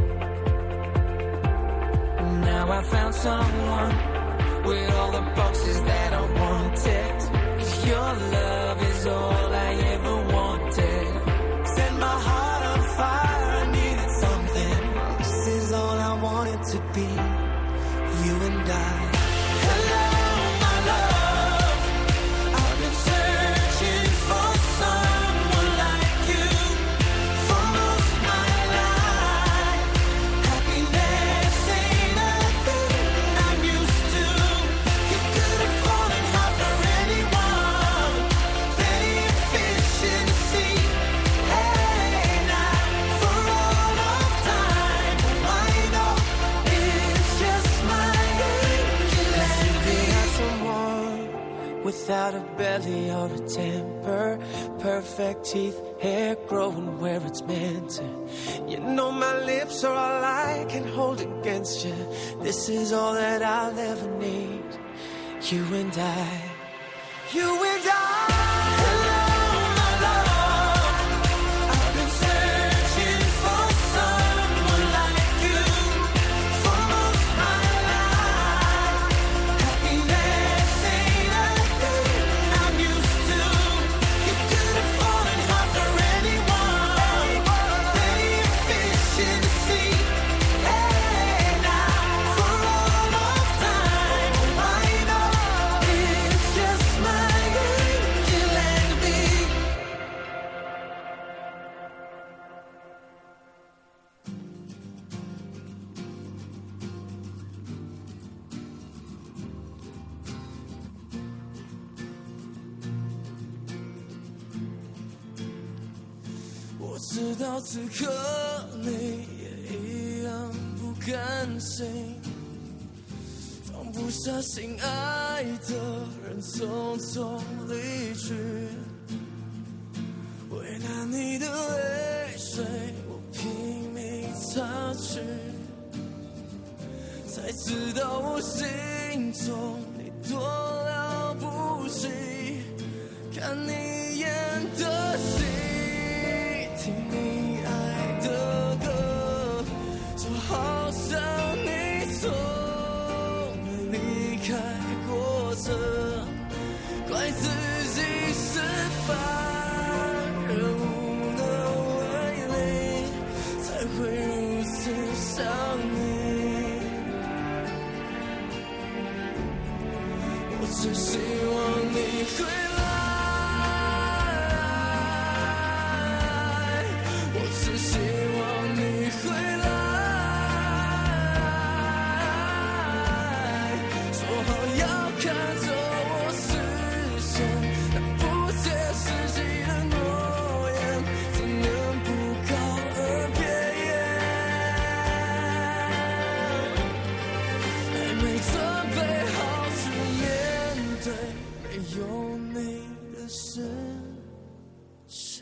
Now I found someone with all the boxes that I wanted. 'Cause your love is all I ever wanted. Set my heart on fire, I needed something. This is all I wanted to be, you and I. Hello, my love, I've been searching for someone like you for most my life. Happiness ain't a thing I'm used to. You could have fallen hard for anyone, plenty of fish in the sea. Hey now, for all of time, I know it's just my angel and me. Someone without a belly or a temper, perfect teeth, hair growing where it's meant to. You know my lips are all I can hold against you. This is all that I'll ever need, you and I. You and I. Hello, 我知道此刻你也一样不甘心，放不下心爱的人匆匆离去，为难你的泪水我拼命擦去，才知道我心中你多了不起，看你演的戏，听你爱的歌，就好像你从没离开过这，怪自己是凡人无能为力，才会如此想你。我只希望你回来，我只希望你回来，说好要看着我实现那不切实际的诺言，怎能不告而别耶？还没准备好去面对没有你的世界。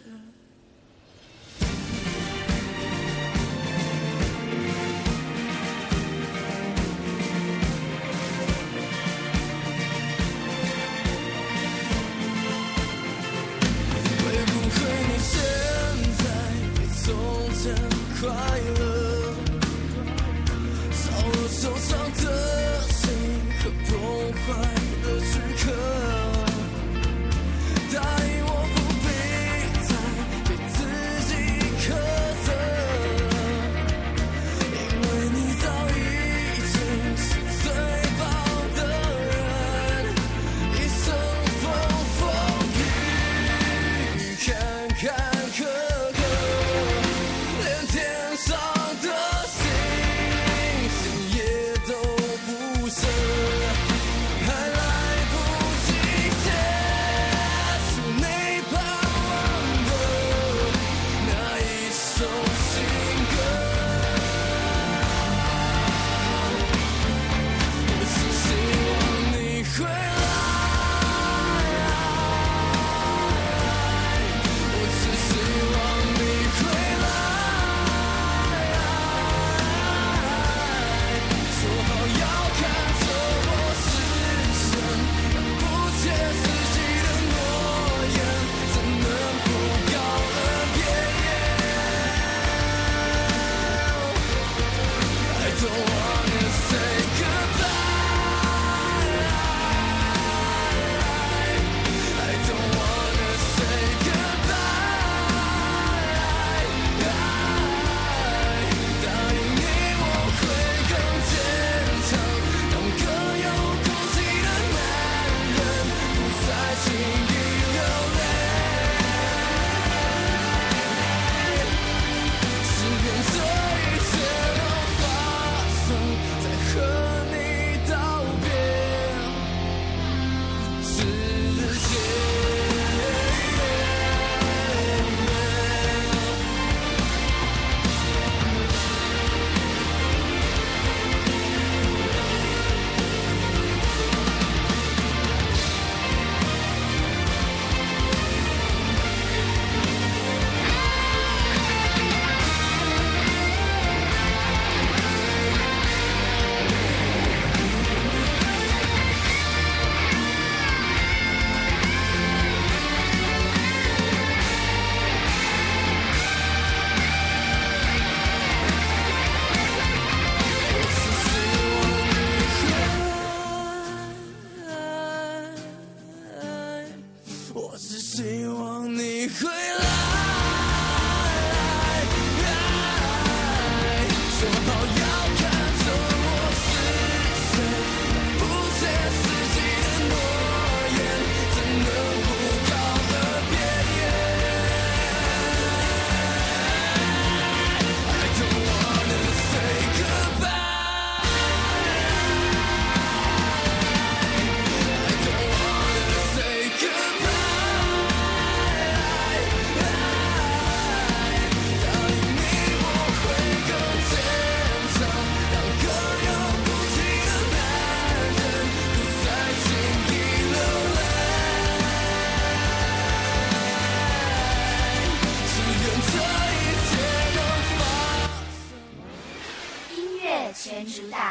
会不会你现在比从前快乐，少了受伤的心和崩坏的躯壳，答应我不必再给自己苛责，因为你早已经是最棒的人，一生风风雨雨，坎坎坷坷，连天上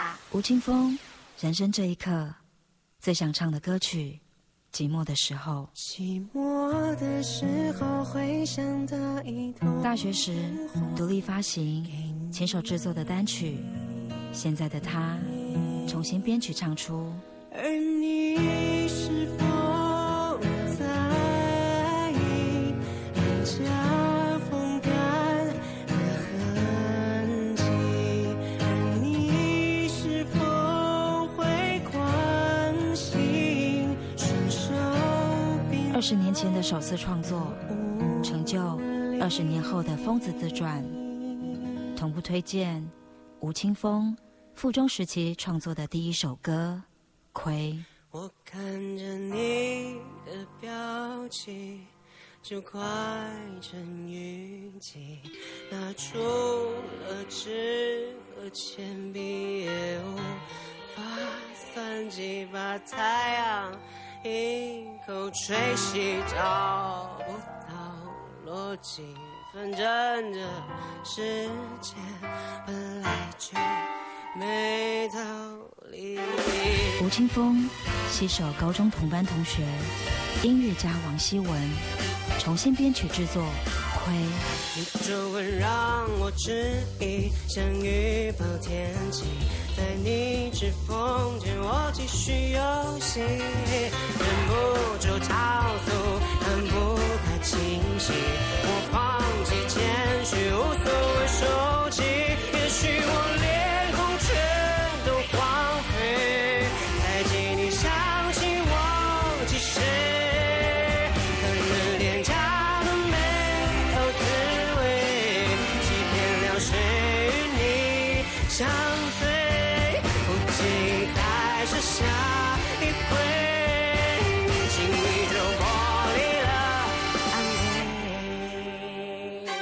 下， 吴青峰，人生这一刻最想唱的歌曲《寂寞的时候》。 寂寞的时候会想到一头。 大学时独立发行，亲手制作的单曲，现在的他重新编曲唱出。 而你是否在脸颊风干的痕迹？而你是否会关心伸手 20年前的首次创作，成就20年后的疯子自传。同步推荐吴青峰附中时期创作的第一首歌《亏》。 我看着你的表情，就快成雨季，拿出了纸和铅笔，也无法算计，把太阳一口吹熄，找不到逻辑。反正这世界本来就没道理。 吴青峰携手高中同班同学音乐家王希文，重新编曲制作《亏》。 你皱纹让我迟疑，像预报天气，在你指缝间我继续游戏，忍不住超速，看不太清晰，我放弃谦虚，无所谓收起，也许我脸孔全都荒废，猜忌你想起忘记谁，可能廉价的没有滋味，欺骗了谁与你相随，不计再是下一回，轻易就剥离了安慰。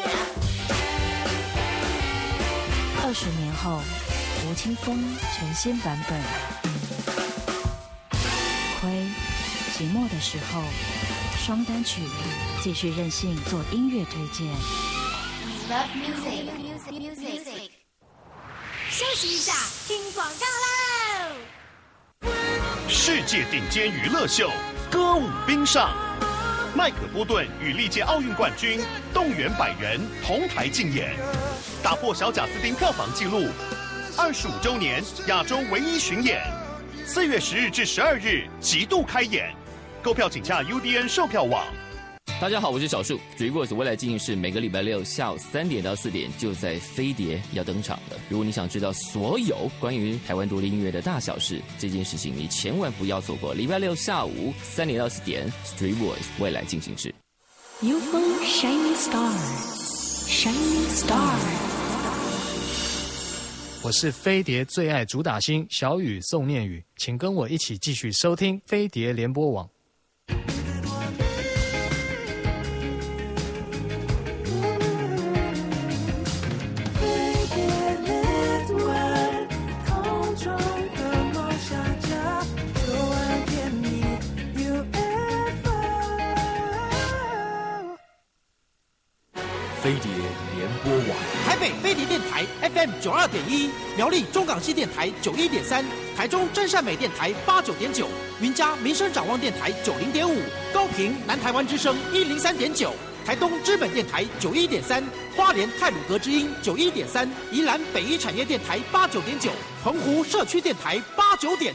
20年后，吴青峰全新版本《亏》，寂寞的时候，双单曲，继续任性做音乐推荐。 Love music。休息一下，听广告喽。 世界顶尖娱乐秀，歌舞冰上，麦克波顿与历届奥运冠军动员100人同台竞演，打破小贾斯汀票房纪录，25周年亚洲唯一巡演，4月10日至12日极度开演，购票请洽 UDN 售票网。 大家好，我是小树。Dreamworks 未来进行式每个礼拜六下午3点到4点就在飞碟要登场了。如果你想知道所有关于台湾独立音乐的大小事，这件事情你千万不要错过。礼拜六下午3点到4点 Dreamworks 未来进行式。 UFO Shining Star Shining Star。 我是飞碟最爱主打星小雨宋念宇，请跟我一起继续收听飞碟联播网。 飞碟联播网， 台北飞碟电台 FM 92.1，苗栗中港系电台91.3，台中真善美电台89.9，云嘉民生展望电台90.5，高屏南台湾之声103.9，台东知本电台91.3，花莲太鲁阁之音91.3，宜兰北一产业电台89.9，澎湖社区电台89.。